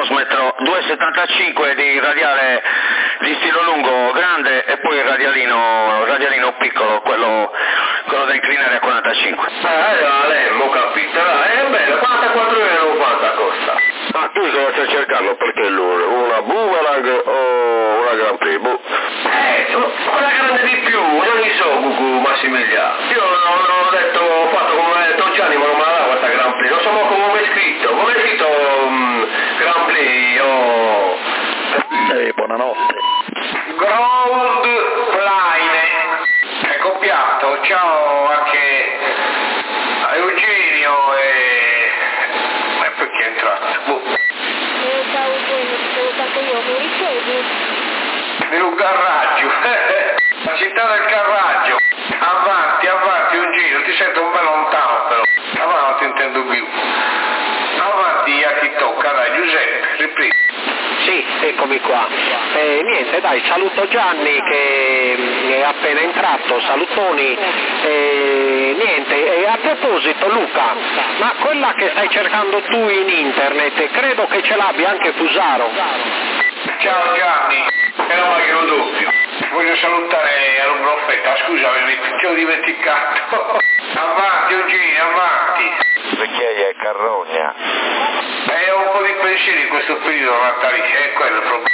osmetro, 2,75 di radiale di stilo lungo grande e poi il radialino piccolo, quello da inclinare a 45. La Lem, ho capito, è bello, 44 euro quanta costa? Ma tu cosa stai cercando? Perché una Boomerang o una Grand Prix? Quella grande di più, non ne so, Gugu Massimiliano. Io non ho detto, ho fatto come ha detto Gianni, ma non me la dà questa Grand Prix, non so come è scritto, Grand Prix, oh. Buonanotte. Ground Line, è copiato, ciao anche a Eugenio e perché è entrato? Ciao Eugenio, ti devo anche io, mi ricevi? Nel garraggio, la città del Carraggio, avanti Eugenio, ti sento un po' lontano però, ma non ti intendo più, avanti a chi tocca, dai Giuseppe, riprende. Sì, eccomi qua. Niente, dai, saluto Gianni che è appena entrato, salutoni. Niente, e a proposito Luca, ma quella che stai cercando tu in internet, credo che ce l'abbia anche Fusaro. Ciao Gianni, era Maghino doppio. Voglio salutare a Robrofetta, scusa, ti ho dimenticato. Avanti Eugenio, avanti. Vecchiaia e carrogna. Ho un po' di pensieri in questo periodo natalizio, è quello il problema.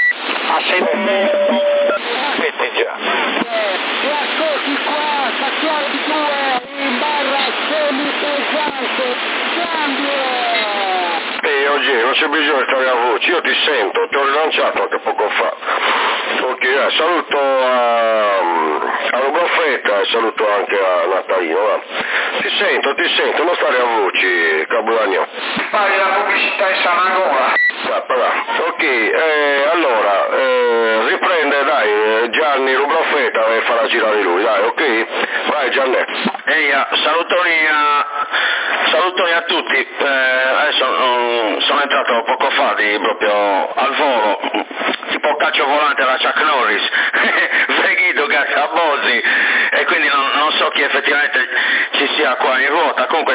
Senti già. Eccoci qua, stazione 2 in barra semipesante, cambio! Oggi non c'è bisogno di stare a voce, io ti sento, ti ho rilanciato anche poco fa. Ok, saluto a Robrofetta e saluto anche a Natalino. Va. Ti sento, non stare a voce, Cabulagno. Fai la pubblicità in Sanagola. Ok, allora, riprende dai Gianni Robrofetta e farà girare lui, dai, ok? Vai Gianni. Salutoni a tutti, adesso sono entrato poco fa proprio al volo, tipo calcio volante alla Chuck Norris, Veghito a Bozzi, e quindi non so chi effettivamente ci sia qua in ruota. Comunque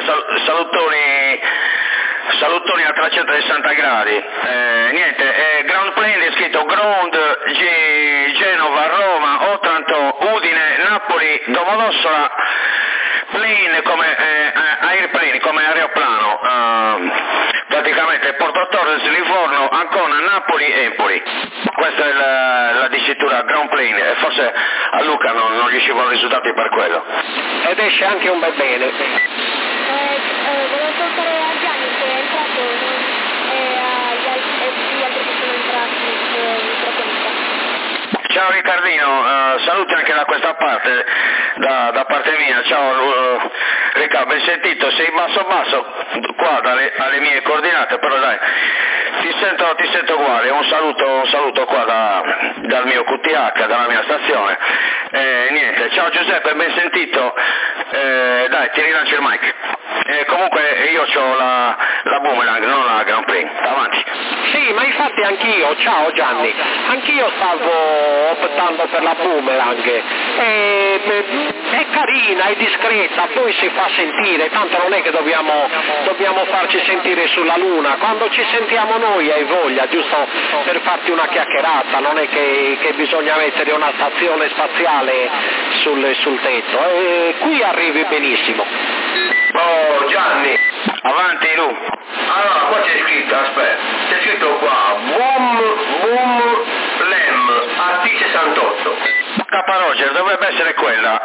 salutoni a 360 gradi, niente, Ground Plane è scritto Ground, Genova, Roma, Otranto, Udine, Napoli, Domodossola, Plane come airplane, come aeroplano, praticamente Porto Torres, Livorno, Ancona, Napoli, Empoli. Questa è la dicitura Ground Plane, e forse a Luca non gli scivolano i risultati per quello. Ed esce anche un bel bene. Volevo salutare a Gianni che è entrato e agli altri che sono entrati in frequenza. Ciao Riccardino, saluti anche da questa parte, da parte mia. Ciao Riccardo, ben sentito, sei basso qua alle mie coordinate, però dai, ti sento uguale. Un saluto qua dal mio QTH, dalla mia stazione. Niente, ciao Giuseppe, ben sentito, dai, ti rilancio il mic. Comunque io ho la Boomerang, non la Grand Prix, avanti. Sì, ma infatti anch'io, ciao Gianni, anch'io stavo optando per la Boomerang, è carina, è discreta, poi si fa sentire, tanto non è che dobbiamo farci sentire sulla Luna, quando ci sentiamo noi hai voglia, giusto per farti una chiacchierata, non è che bisogna mettere una stazione spaziale sul tetto, e qui arrivi benissimo. Oh Gianni, Avanti Lu. allora qua c'è scritto qua Boom Lem AT68. K Roger, dovrebbe essere quella.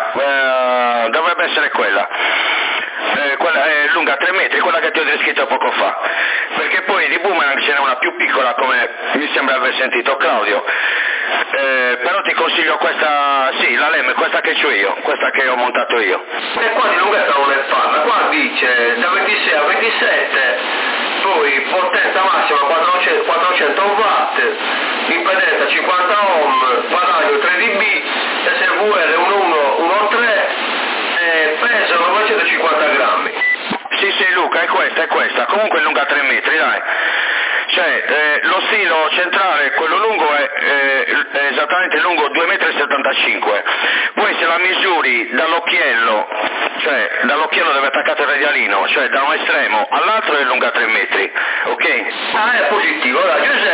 Quella è lunga 3 metri, quella che ti ho descritto poco fa. Perché poi di Boomerang ce n'è una più piccola, come mi sembra aver sentito Claudio. Però ti consiglio questa, sì, la Lem, questa che c'ho io, questa che ho montato io. E qua di lunghezza non ne parla, qua dice da 26 a 27, poi potenza massima 400 watt, impedenza 50 ohm, guadagno 3 dB, SVR 113, peso 950 grammi. Sì, Luca, è questa, comunque è lunga 3 metri, dai. Cioè, lo stilo centrale, quello lungo è esattamente lungo 2,75 m. Poi se la misuri dall'occhiello, cioè dall'occhiello dove è attaccato il radialino, cioè da un estremo all'altro è lunga 3 metri, ok? Ah, è positivo, allora Giuseppe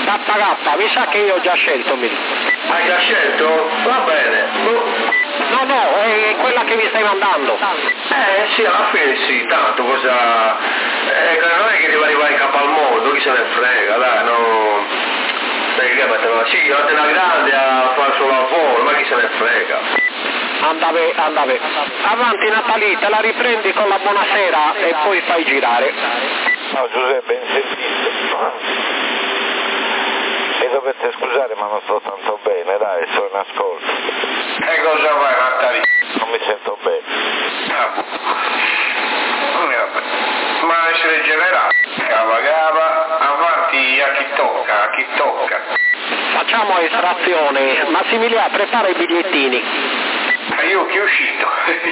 KK, mi sa che io ho già scelto Hai già scelto? Va bene. No, è quella che mi stai mandando. Sì, alla fine sì, tanto cosa... non è che devo arrivare in capo al mondo, chi se ne frega, dai, no... Sì, io te la grande a fare il suo lavoro, ma chi se ne frega. Andave. Avanti Natalì, te la riprendi con la buonasera e poi fai girare. No Giuseppe, insentito. Mi dovete scusare ma non sto tanto bene, dai, sto in ascolto. E cosa vai Natalì? Non mi sento bene. Ma essere generale, gava, avanti a chi tocca. Facciamo estrazione. Massimiliano, prepara i bigliettini. Io che è uscito.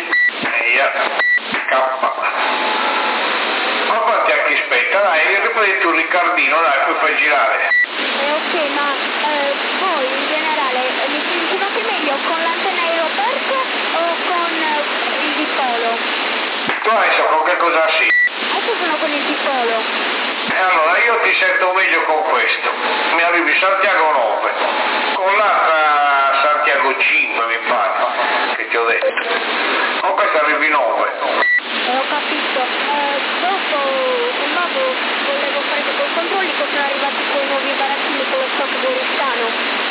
K. Avanti a chi aspetta, dai, riprendi tu Riccardino, dai, poi fai girare. Ok, ma voi in generale mi sentivate meglio con l'antenna aeroperto o con il dipolo? Tu adesso con che cosa sì? Adesso sono con il dipolo. E allora io ti sento meglio con questo. Mi arrivi Santiago 9, con l'altra Santiago 5 mi pare, che ti ho detto. Con questa arrivi 9. Ho capito. Dopo volevo fare dei controlli che sono arrivati quei nuovi barattini con lo stock bolistano.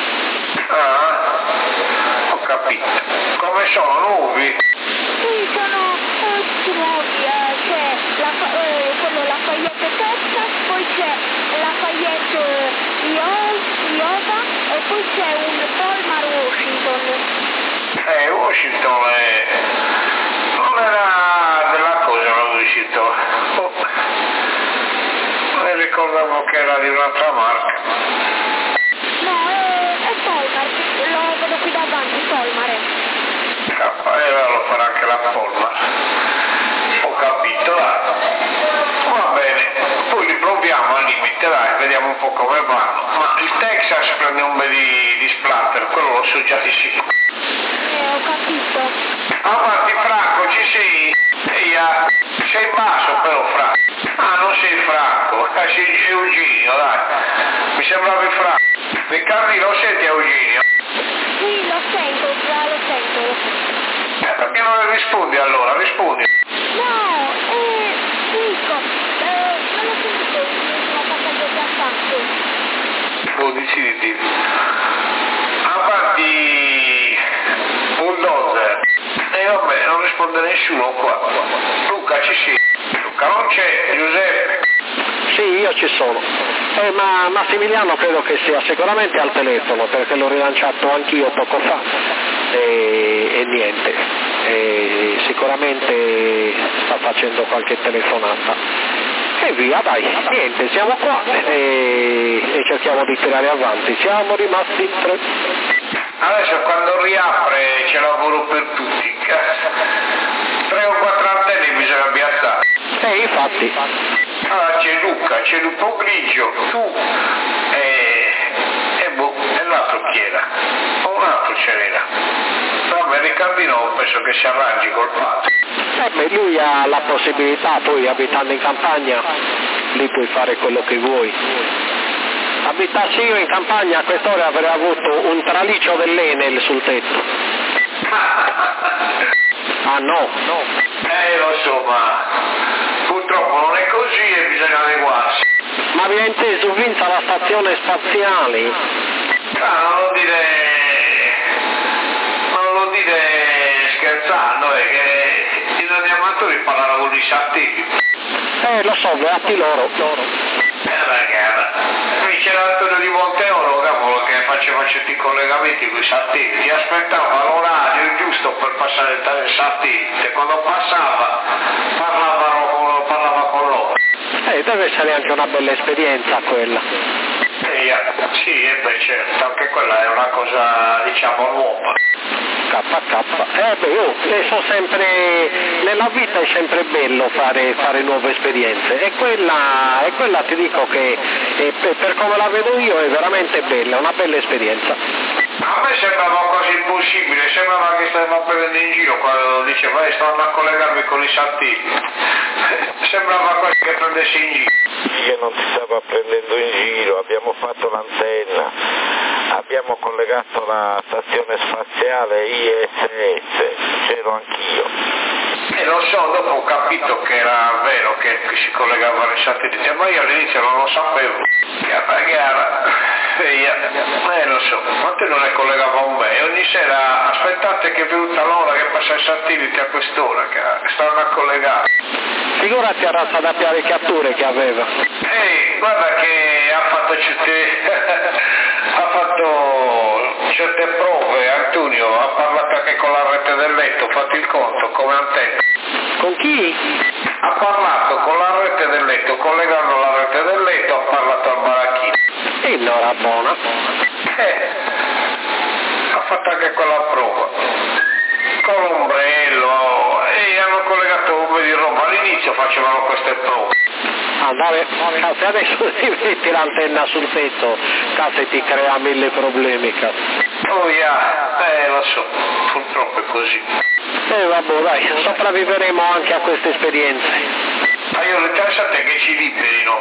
Ho capito. Come sono nuovi? Sì, sono nuovi, c'è quello Lafayette Texas, poi c'è Lafayette Iowa e poi c'è un Palmar Washington. Washington non era della cosa Washington. Non mi ricordavo che era di un'altra marca. No, è Palmar, lo vedo qui davanti, Palmar. Lo farà anche la Palmar. Ho capito, dai. Va bene, poi li proviamo al limite, dai, vediamo un po' come vanno. Ma il Texas prende un bel di splatter, quello lo so già di sicuro. Ho capito. Avanti Franco, ci sei? Sei basso però Franco. Non sei Franco, sei Eugenio, dai. Mi sembrava Franco. Riccardi lo senti Eugenio? Sì, lo sento, già lo sento. Perché non rispondi allora? Rispondi. No, dico, non ho sentito l'ultimo passaggio che ha fatto. Lo decidi. Avanti Bulldozer. Vabbè, non risponde nessuno qua. Luca ci sei? Luca non c'è, Giuseppe. Sì, io ci sono. Ma Massimiliano credo che sia sicuramente al telefono perché l'ho rilanciato anch'io poco fa e niente. Sicuramente sta facendo qualche telefonata. E via, dai, niente, siamo qua e cerchiamo di tirare avanti. Siamo rimasti in 3. Adesso quando riapre c'è lavoro per tutti. 3 o 4 antenne bisogna piazzare. Infatti. Allora c'è Luca, c'è Lupo Grigio, tu e l'altro chi era? O un altro c'era. Vabbè, Riccardino penso che si arrangi col padre. Lui ha la possibilità, poi abitando in campagna, lì puoi fare quello che vuoi. Abitassi io in campagna a quest'ora avrei avuto un traliccio dell'Enel sul tetto. Ah no? Lo so, ma purtroppo non è così e bisogna adeguarsi. Ma vi ha inteso vinta la stazione spaziale? Non lo dire scherzando, è che i radioamatori parlano con i satelliti. Lo so, beati loro. Qui c'era Antonio di Monteoro, cavolo, che faceva certi collegamenti con i satelliti, aspettava l'orario giusto per passare il satellite, quando passava parlava con loro. Deve essere anche una bella esperienza quella. Sì, certo, anche quella è una cosa, diciamo, nuova. Sono sempre, nella vita è sempre bello fare nuove esperienze e quella ti dico che per come la vedo io è veramente bella, una bella esperienza. A me sembrava quasi impossibile, sembrava che stava prendendo in giro quando diceva sto andando a collegarmi con i satelliti. Sembrava quasi che prendessi in giro. che non ti stava prendendo in giro, abbiamo fatto l'antenna, abbiamo collegato la stazione spaziale ISS, c'ero anch'io. Lo so, dopo ho capito che era vero che si collegavano i satelliti, ma io all'inizio non lo sapevo. Lo so, ma te non ne collegavamo bene, ogni sera aspettate che è venuta l'ora che passa il satellite a quest'ora, che stanno a collegare. Figurati a razza da apparecchiature che aveva. Guarda che ha fatto certe prove, Antonio, ha parlato anche con la rete del letto, fate il conto, come antenna. Con chi? Ha parlato con la rete del letto, collegando la rete del letto, ha parlato al baracchino. E allora buona. Ha fatto anche quella prova. Con l'ombrello, e hanno collegato un po' di roba, all'inizio facevano queste prove. Vabbè, cazzo, adesso ti metti l'antenna sul tetto, cazzo, e ti crea 1000 problemi, cazzo. Oh lo so, purtroppo è così. Vabbè, dai, sopravviveremo anche a queste esperienze. Ma io l'interessante è che ci liberino,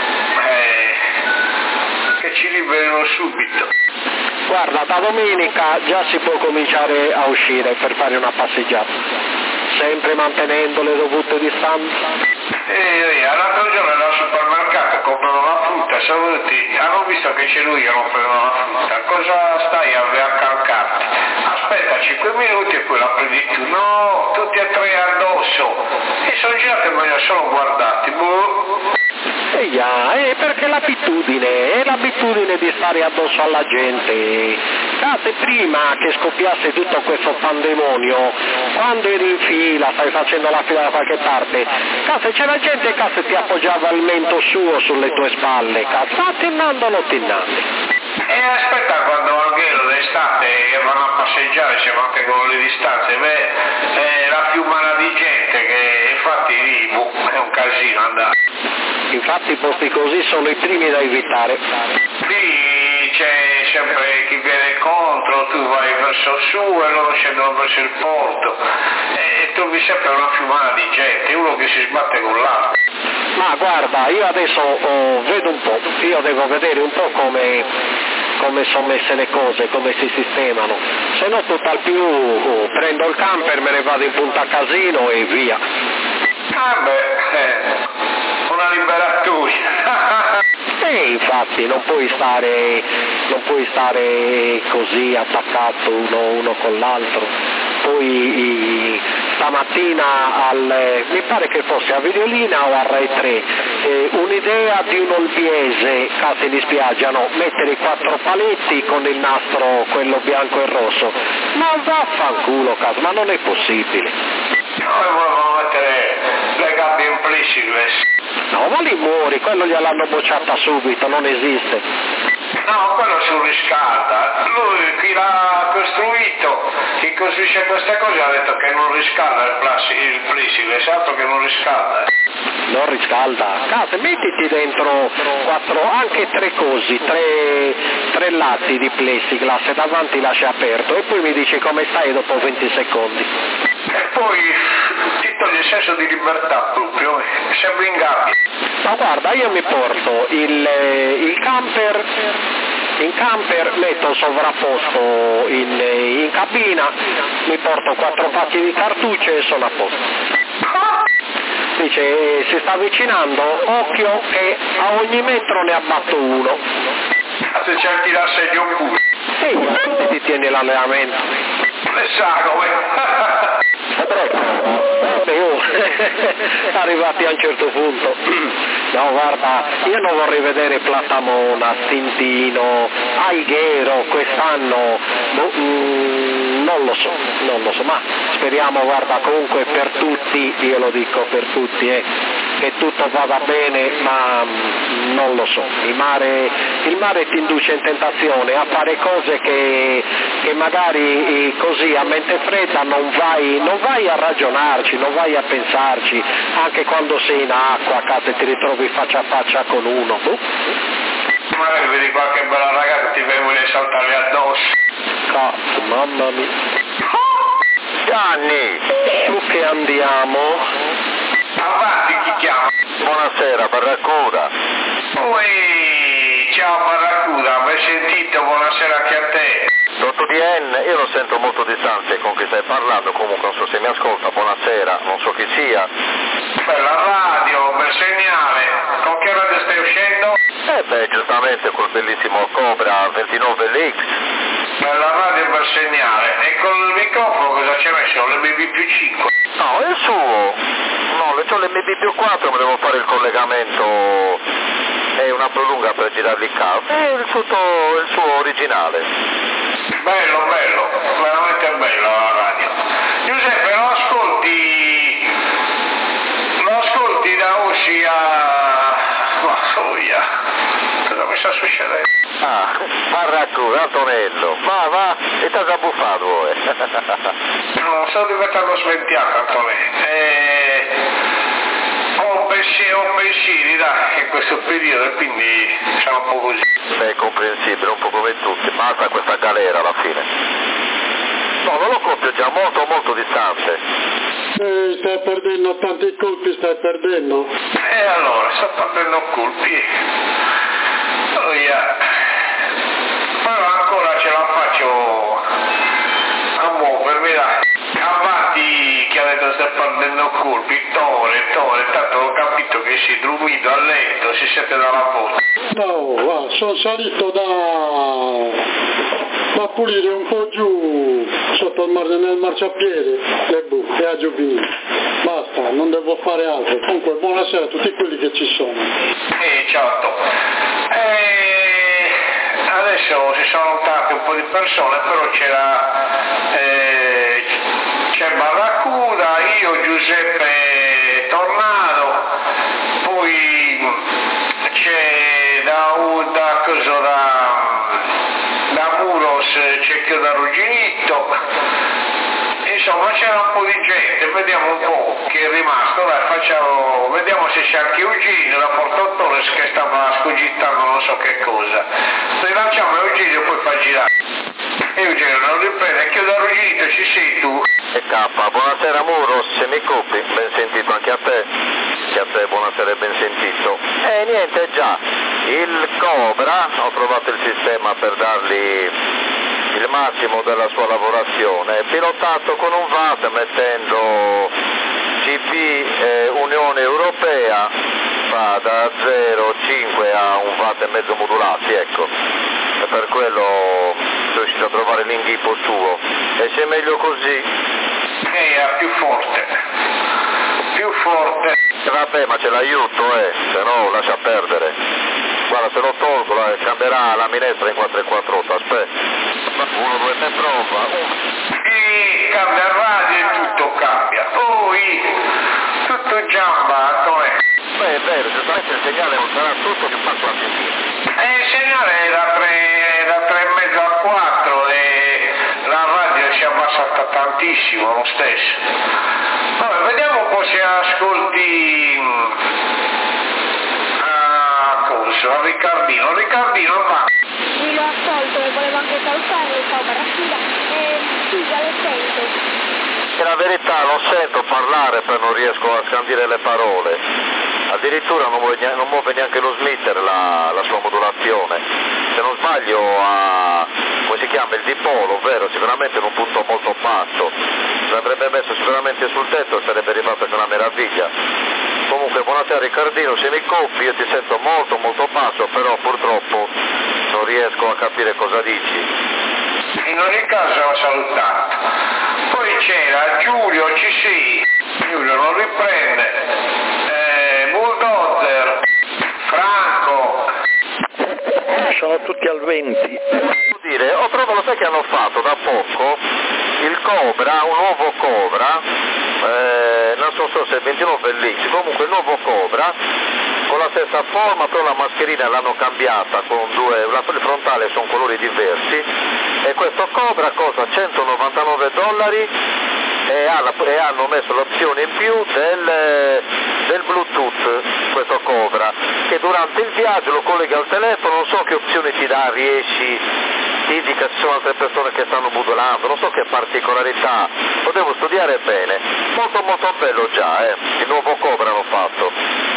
subito. Guarda, da domenica già si può cominciare a uscire per fare una passeggiata, sempre mantenendo le dovute distanze. L'altro giorno ero al supermercato, comprano la frutta, saluti, hanno visto che c'è lui che non prendono la frutta, cosa stai a calcarti? Aspetta 5 minuti e poi la prendi tu, no, tutti e tre addosso, e sono girati e me ne sono guardati, perché è l'abitudine di stare addosso alla gente. Cazzo, prima che scoppiasse tutto questo pandemonio, quando eri in fila, stai facendo la fila da qualche parte, cazzo, c'era gente che ti appoggiava il mento suo sulle tue spalle, cazzo, attinnando o non attinnando. E aspetta, quando almeno d'estate vanno a passeggiare, si mantengono le distanze, è la fiumana di gente che infatti lì è un casino andare. Infatti i posti così sono i primi da evitare. Lì c'è sempre chi viene contro, tu vai verso su e loro scendono verso il porto e trovi sempre una fiumana di gente, uno che si sbatte con l'altro. Ma guarda, io adesso vedo un po', io devo vedere un po' come sono messe le cose, come si sistemano, se no tutt'al più prendo il camper, me ne vado in Punta Casino e via. Una liberatura. Infatti non puoi stare così attaccato uno con l'altro. Poi stamattina mi pare che fosse a Videolina o a Rai 3, un'idea di un olbiese, case di spiaggia, no, mettere i 4 paletti con il nastro, quello bianco e rosso. Ma vaffanculo, caso, ma non è possibile. Noi volevamo mettere le gabbie implicite. No, ma lì muori, quello gliel'hanno bocciata subito, non esiste. No, quello surriscalda. Lui, chi l'ha costruito, chi costruisce queste cose ha detto che non riscalda il plexiglass, altro che non riscalda. Non riscalda. Cazzo, mettiti dentro 4, anche 3 cosi, 3 lati di plexiglass e davanti lascia aperto e poi mi dici come stai dopo 20 secondi. E poi ti toglie il senso di libertà proprio, sembri in gabbia. Ma guarda, io mi porto il camper, in camper metto sovrapposto in cabina, mi porto 4 pacchi di cartucce e sono a posto. Dice, si sta avvicinando, occhio che a ogni metro ne abbatto uno. Se cerchi l'assedio pure. Sì, ti tieni l'allenamento. Le sa come. Arrivati a un certo punto. No, guarda, io non vorrei vedere Platamona, Stintino, Alghero quest'anno, non lo so, ma speriamo, guarda, comunque per tutti, io lo dico per tutti, che tutto vada bene, ma non lo so, il mare ti induce in tentazione a fare cose che magari così a mente fredda non vai a ragionarci, non vai a pensarci, anche quando sei in acqua, a casa ti ritrovi faccia a faccia con uno. Magari vedi qualche bella ragazza ti vuole saltare addosso. Cazzo, mamma mia. Gianni! Su che andiamo? Avanti, chi chiama? Buonasera, Barracuda. Ui, ciao Barracuda, mi hai sentito? Buonasera anche a te. Dottor DN, io lo sento molto distante con chi stai parlando, comunque non so se mi ascolta, buonasera, non so chi sia. Bella radio, bel segnale. Con che radio stai uscendo? Giustamente col bellissimo Cobra 29LX. Bella radio, bel segnale. E con il microfono cosa ci hai messo? L'MB+5? No, è il suo. No, c'ho l'MB+4, ma devo fare il collegamento e una prolunga per girarli il cavo. È il suo originale. Bello, veramente bella la radio. Giuseppe, lo ascolti da Ossi a... Ma soia, cosa mi sta succedendo? Barracuda, Antonello, va, e ti ha buffato voi. No, sto diventando sventiato, Antonello. Ho pensieri, dai, in questo periodo, e quindi siamo un po' così. È comprensibile, un po' come tutti, basta questa galera alla fine. No, non lo compio già molto distante. Stai perdendo tanti colpi, stai perdendo. E allora, sto perdendo colpi. Però ancora ce la faccio a muovermi, dai. Avanti, che ha detto stai perdendo colpi, tore, tanto ho capito che si è dormito a letto, si siete dalla porta. No, sono salito da pulire un po' giù sotto nel marciapiede le buche e a Giovini. Basta, non devo fare altro. Comunque buonasera a tutti quelli che ci sono. Certo. Adesso si sono notate un po' di persone, però c'è Barracuda, io, Giuseppe Tornado, poi c'è da Muros, c'è Chioda Ruginitto, insomma c'era un po' di gente, vediamo un po' chi è rimasto, dai, vediamo se c'è anche Eugenio da Porto Torres che stava scogittando non so che cosa. Rilanciamo Eugenio e poi fa girare. Eugenio non riprende, Chioda Ruginitto, ci sei tu? E K, buonasera Muros, se mi copi, ben sentito anche a te. Che a te buonasera e ben sentito. Niente, già, il Cobra, ho trovato il sistema per dargli il massimo della sua lavorazione, pilotato con un VAT mettendo CP Unione Europea, fa da 0,5 a un VAT e mezzo modulati, ecco, e per quello sono riuscito a trovare l'inghippo suo, e se è meglio così. Più forte. Vabbè, ma ce l'aiuto, se no lascia perdere. Guarda, se lo tolgo, cambierà la minestra in 448, aspetta. 1, 2, 3, prova. E cambia il radio e tutto cambia. Poi, tutto giamba, Antonello. Beh, è vero, certamente il segnale non sarà tutto che passa la sentina. Il segnale è da 3,5 a 4 e la radio si è abbassata tantissimo lo stesso. Vabbè, vediamo un po' se ascolti Riccardino va. Sì, l'ho ascolto e volevo anche salutarlo, ciao Barracuda. Sì, già lo sento. E la verità, lo sento parlare per non riesco a scandire le parole. Addirittura non muove neanche lo slitter la sua modulazione. Se non sbaglio come si chiama, il dipolo, ovvero sicuramente in un punto molto basso. L'avrebbe messo sicuramente sul tetto e sarebbe arrivato che una meraviglia. Comunque buonasera Riccardino, se mi copi io ti sento molto basso, però purtroppo non riesco a capire cosa dici. In ogni caso ho salutato. Poi c'era Giulio, ci sei. Giulio non riprende. Bulldozer, Franco. Sono tutti al 20. Ho trovato, sai che hanno fatto da poco il Cobra, un nuovo Cobra, non so se è 29 LX, comunque il nuovo Cobra con la stessa forma, però la mascherina l'hanno cambiata con il frontale sono colori diversi, e questo Cobra costa $199 e hanno messo l'opzione in più del Bluetooth, questo Cobra, che durante il viaggio lo collega al telefono, non so che opzioni ti dà, ti indica se sono altre persone che stanno modulando, non so che particolarità, lo devo studiare bene, molto bello già, il nuovo Cobra hanno fatto,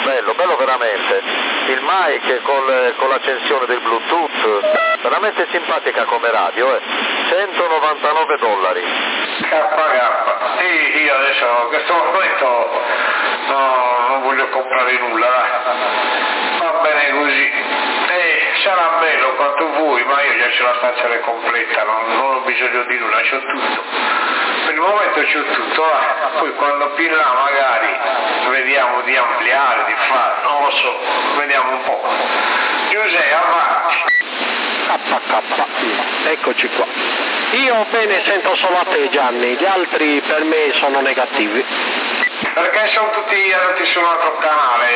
bello veramente. Il mic con l'accensione del Bluetooth, veramente simpatica come radio, $199. KK. Sì, io adesso in questo momento non voglio comprare nulla, dai. Va bene così. Sarà bello quanto vuoi, ma io già c'ho la stanza completa, non ho bisogno di nulla, c'ho tutto. Per il momento c'ho tutto, poi quando più in là magari vediamo di ampliare, di fare, non lo so, vediamo un po'. Giuseppe, avanti. KK, eccoci qua. Io bene sento solo a te Gianni, gli altri per me sono negativi. Perché sono tutti andati su un altro canale,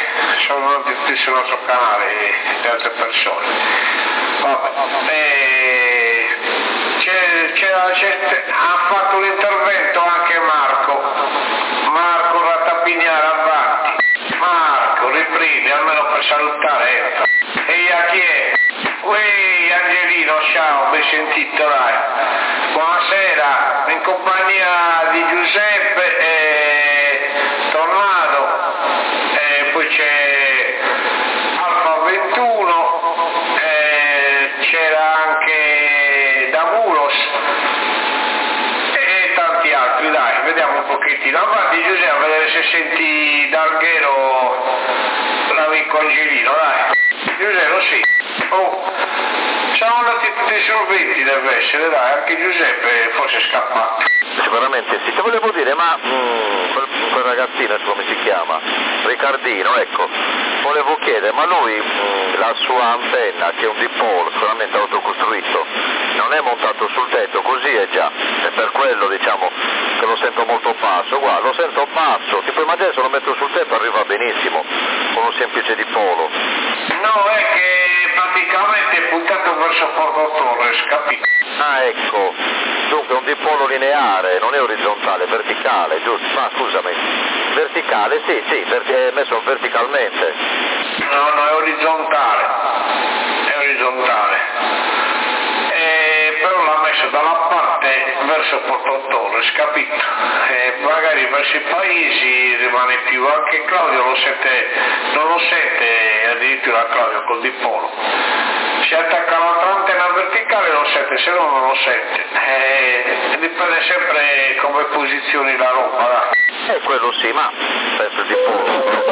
le altre persone. Vabbè. Ha fatto un intervento anche Marco Rattapignare, avanti. Marco, riprimi, almeno per salutare. E a chi è? Uè, Angelino, ciao, ben sentito, dai. Buonasera, in compagnia di Giuseppe e Tornado, poi c'è Alfa 21, c'era anche Davulos e tanti altri, dai, vediamo un pochettino. Avanti Giuseppe, a vedere se senti d'Alghero l'amico Angelino, dai. Giuseppe, sì. Siamo andati tutti solventi, deve essere, dai, anche Giuseppe forse è scappato. Sicuramente sì, ti volevo dire, ma quel ragazzino, come si chiama? Riccardino, ecco, volevo chiedere, ma lui la sua antenna, che è un dipolo sicuramente autocostruito, non è montato sul tetto, così è già, è per quello diciamo che lo sento molto basso, guarda, lo sento basso, ti puoi immaginare se lo metto sul tetto arriva benissimo, con un semplice dipolo. No, è che praticamente è puntato verso Porto Torres, capito? Ah, ecco, dunque un dipolo lineare, non è orizzontale, verticale, giusto? Ma scusami, verticale, sì, è messo verticalmente. No, è orizzontale. Però l'ha messo dalla parte verso Porto Torres, capito? Magari verso i paesi rimane più, anche Claudio non lo sente addirittura Claudio col dipolo. Si attacca l'altra antenna verticale lo sente, se no non lo sente. Dipende sempre come posizioni la roba, dai. Quello sì, ma penso il dipolo.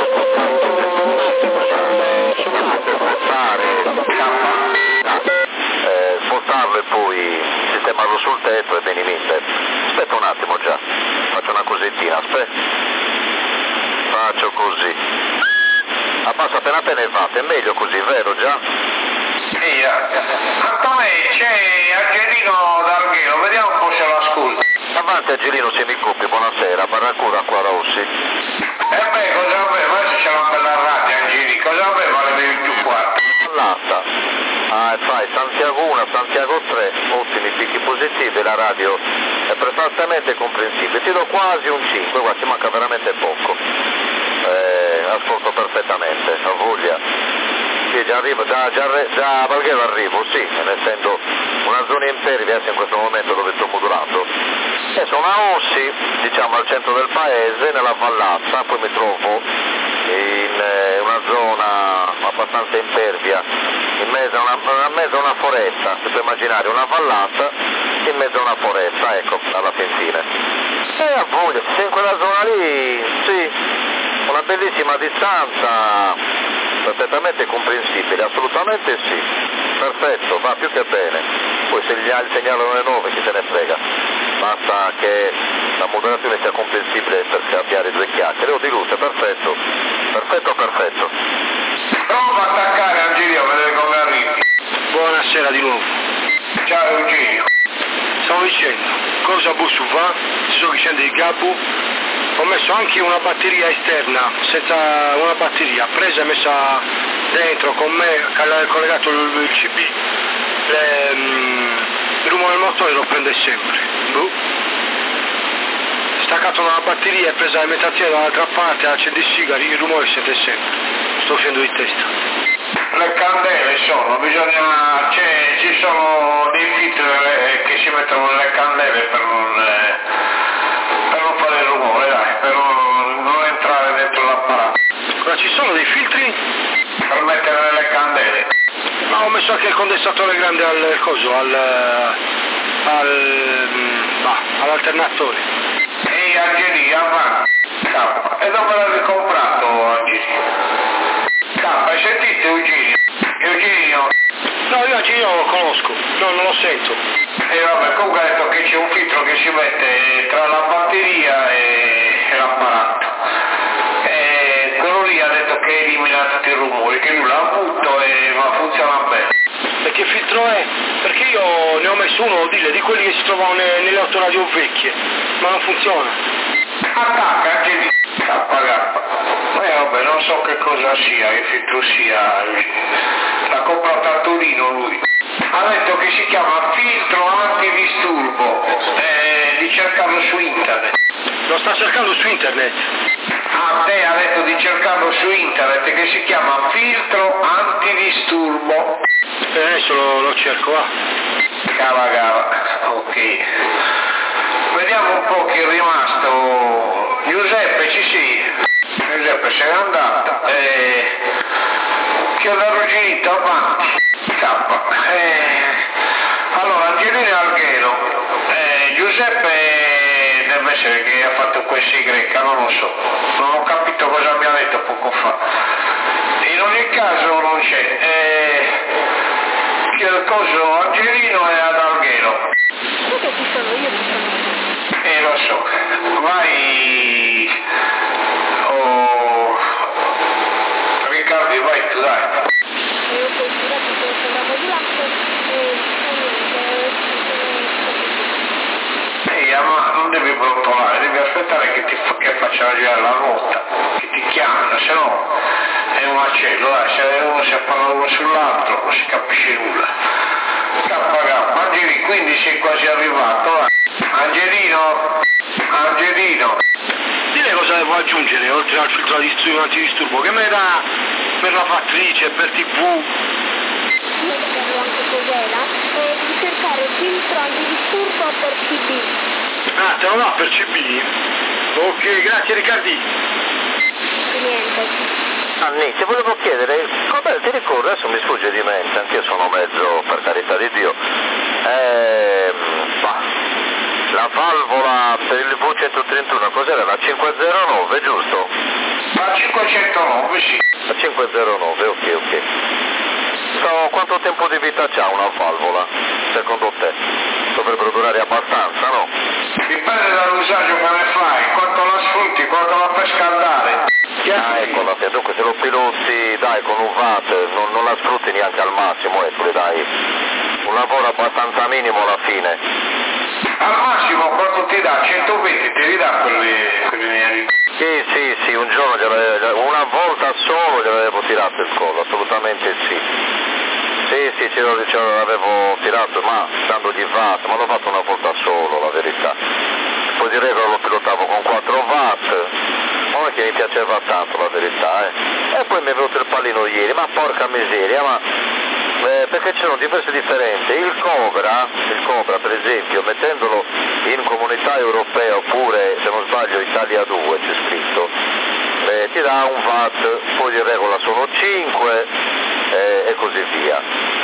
Spostarlo e poi sistemarlo sul tetto e benimmente. Aspetta un attimo già, faccio una cosettina, aspetta. Faccio così. Abbassa appena te ne fate, è meglio così, vero già? Antonio, c'è Angelino d'Alghero, vediamo un po' se lo ascolta. Avanti Angelino Semicoppi, buonasera, Barracuda qua Rossi. Cosa aveva? Adesso c'è una bella radio Angelino, cosa aveva le 24? All'asta, fai Santiago 1, Santiago 3, ottimi picchi positivi, la radio è perfettamente comprensibile, ti do quasi un 5, guarda, ci manca veramente poco, ascolto perfettamente, ho voglia. Sì, già arrivo, da Valghero arrivo, sì, essendo una zona impervia in questo momento dove sto modulando. E sono a Ossi, diciamo al centro del paese, nella vallata, poi mi trovo in una zona abbastanza impervia, in mezzo a una foresta, si può immaginare una vallata in mezzo a una foresta, ecco, alla fine. E a voglia, se in quella zona lì, sì, una bellissima distanza, perfettamente comprensibile, assolutamente sì, perfetto, va più che bene, poi se gli altri segnalano le 9 chi se ne frega, basta che la moderazione sia comprensibile per scambiare due chiacchiere o di luce, perfetto. Prova a attaccare Angelino, vedere come arrivi. Buonasera di nuovo. Ciao Eugenio. Stavo dicendo, cosa busso fa? Si sono vicende di Gabbu. Ho messo anche una batteria esterna, senza una batteria, presa e messa dentro con me, collegato il CB. Il rumore del motore lo prende sempre. Staccato una batteria e presa le metazioni dall'altra parte, accendi il sigari, il rumore si sente sempre. Sto finendo di testa. Le candele ci sono dei filtri che si mettono nelle candele per non fare rumore, dai, per non entrare dentro l'apparato. Cosa ci sono dei filtri? Per mettere nelle candele. Ma ho messo anche il condensatore grande all'alternatore. Ehi Angelì, avanti. E dove l'avevi comprato Angelì? Hai sentito Eugenio? Eugenio? No, io Angelino lo conosco, no, non lo sento. E vabbè, comunque ha detto che c'è un filtro che si mette tra la batteria e l'apparato. E quello lì ha detto che elimina tutti i rumori, che lui l'ha avuto ma funziona bene. E che filtro è? Perché io ne ho messo uno, di quelli che si trovano nelle autoradio vecchie, ma non funziona. Attacca anche lì, vabbè, non so che cosa sia, che filtro sia. L'ha comprato a Torino lui. Ha detto che si chiama filtro antidisturbo, di cercarlo su internet. Lo sta cercando su internet? A te ha detto di cercarlo su internet, che si chiama filtro antidisturbo. Adesso lo cerco, va. Cava, ok. Vediamo un po' chi è rimasto. Giuseppe, ci sei? Giuseppe se n'è andato. Chi è da Ruginito, avanti. Allora, Angelina Alghero. Giuseppe deve essere che ha fatto questi greca, non lo so. Non ho capito cosa mi ha detto poco fa. In ogni caso non c'è. Che il coso Angelino è ad Alghero. Perché ci sono? Io ci sono. Lo so, vai, Riccardo, vai tu, dai. Io poi scusate che sembrava di latte Ma non devi brontolare, devi aspettare che faccia girare la ruota, che ti chiamano, se no è un macello, dai, se uno si appalla uno sull'altro non si capisce nulla. Angeli, quindi sei quasi arrivato, dai. Angelino. Dile cosa devo aggiungere oltre al filtro antidisturbo, che me dà per la fattrice, per TV. io devo anche cos'era di cercare filtro antidisturbo per CB. Ah, te lo dà per CB? Ok, grazie Riccardi. Niente. Anni, ti volevo chiedere, come ti ricordo, adesso mi sfugge di mente, anch'io sono mezzo, per carità di Dio, la valvola per il V131 cos'era? La 509, giusto? La 509, sì. La 509, ok. Quanto tempo di vita c'ha una valvola, secondo te? Dovrebbero durare abbastanza, no? Dipende dall'usaggio che ne fai, quanto la sfrutti, quanto la fai scaldare. Ecco, dunque se lo piloti, dai, con un watt, non la sfrutti neanche al massimo, ecco, dai, un lavoro abbastanza minimo alla fine. Al massimo quanto ti dà? 120 ti ridà quelli neri? Sì, un giorno una volta solo gli avevo tirato il collo, assolutamente sì. Sì, ce l'avevo tirato, ma dandogli watt, ma l'ho fatto una volta solo, la verità. Poi di regola lo pilotavo con 4 watt, ma che mi piaceva tanto, la verità, E poi mi è venuto il pallino ieri, ma porca miseria, perché c'erano diverse differenze. Il Cobra per esempio, mettendolo in comunità europea oppure, se non sbaglio, Italia 2 c'è scritto, ti dà un watt, poi di regola sono 5 e così via.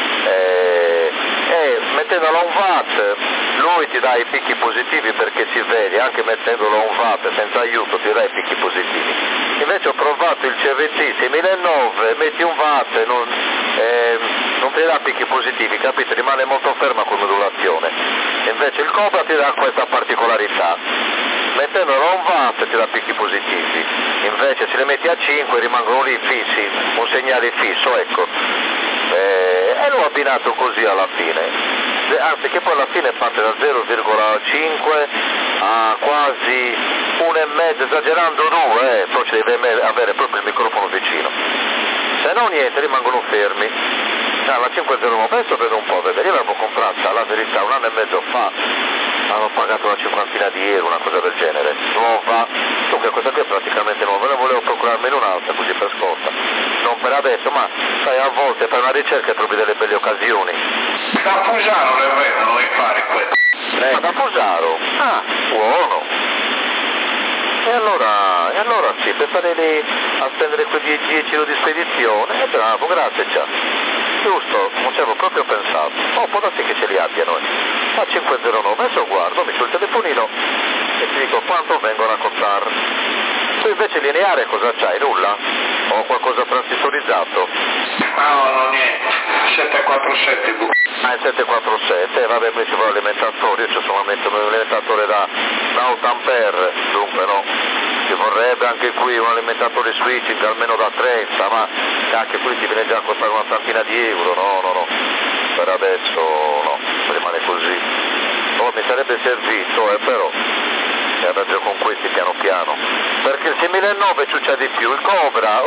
Mettendolo a un watt lui ti dà i picchi positivi perché si vede, anche mettendolo a un watt senza aiuto ti dà i picchi positivi. Invece ho provato il CVT 6009, metti un watt non ti dà picchi positivi, capito? Rimane molto ferma con modulazione. Invece il Cobra ti dà questa particolarità, mettendolo a un watt ti dà picchi positivi, invece se le metti a 5 rimangono lì fissi, un segnale fisso, ecco. E l'ho abbinato così alla fine, anzi che poi alla fine parte da 0,5 a quasi 1,5, esagerando 2, poi ci deve avere proprio il microfono vicino, se no niente, rimangono fermi. La 509 adesso vedo un po', vedere, io l'avevo comprata, la verità, 1 anno e mezzo fa, avevo pagato una 50 di euro, una cosa del genere, nuova, dunque questa qui è praticamente nuova, ne volevo procurarmene un'altra così per scorta, non per adesso, ma sai, a volte per una ricerca trovi delle belle occasioni. Da Fusaro le vendono i fari quelli. Ma da Fusaro? Ah, buono. E allora sì, per stare lì a spendere quei 10 euro di spedizione, bravo, grazie, ciao. Giusto, non ci avevo proprio pensato. Può darsi che ce li abbiano. A 509, adesso guardo, mi sul telefonino e ti dico quanto vengono a costare. Tu invece lineare cosa c'hai? Nulla? O qualcosa transistorizzato? No, niente. 747 il 747, vabbè, poi ci vuole l'alimentatore, io ci sono messo un alimentatore da 8 ampere, dunque no, ci vorrebbe anche qui un alimentatore switching almeno da 30, ma anche qui ti viene già a costare una santina di euro, no, per adesso no, rimane così. Mi sarebbe servito, però raggio con questi piano piano, perché il 6009 ciuccia di più, il Cobra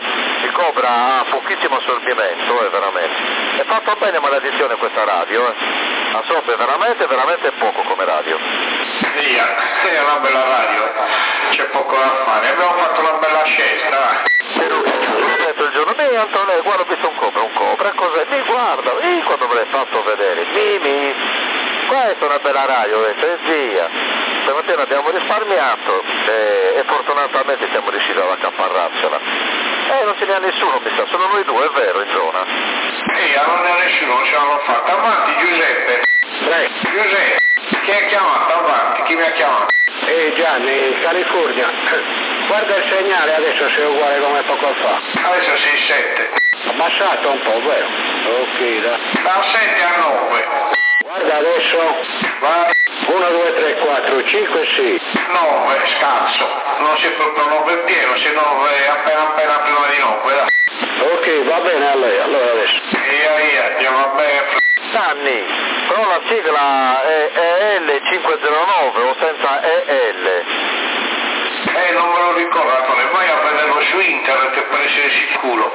ha pochissimo assorbimento, veramente. È fatto bene maledizione questa radio, assorbe veramente poco come radio. Sì, è una bella radio, c'è poco da fare, abbiamo fatto una bella scelta. Ho detto il giorno, Antonello, guarda, ho visto un Cobra, cos'è? Mi guarda, quando me l'hai fatto vedere, questa è una bella radio, ho detto, zia. Stamattina abbiamo risparmiato e fortunatamente siamo riusciti ad accaparrarcela. Non ce n'è nessuno, mi sa, solo noi due, è vero, in zona. Non ne ha nessuno, ce l'hanno fatta. Avanti Giuseppe. Prego. Giuseppe, chi ha chiamato? Avanti, chi mi ha chiamato? Gianni, California. Guarda il segnale adesso se è uguale come poco fa. Adesso sei 7. Abbassato un po', vero? Ok, dai. Da 7 a 9. Guarda adesso. Vai. 1, 2, 3, 4, 5, 6. 9, scarso. Non c'è proprio 9 pieno, se 9 è appena prima di 9, dai. Ok, va bene a lei, allora adesso. Via, va bene. Danni, però la sigla è L509 o senza EL? Non me lo ricordo, vai a vederlo su internet per essere sicuro.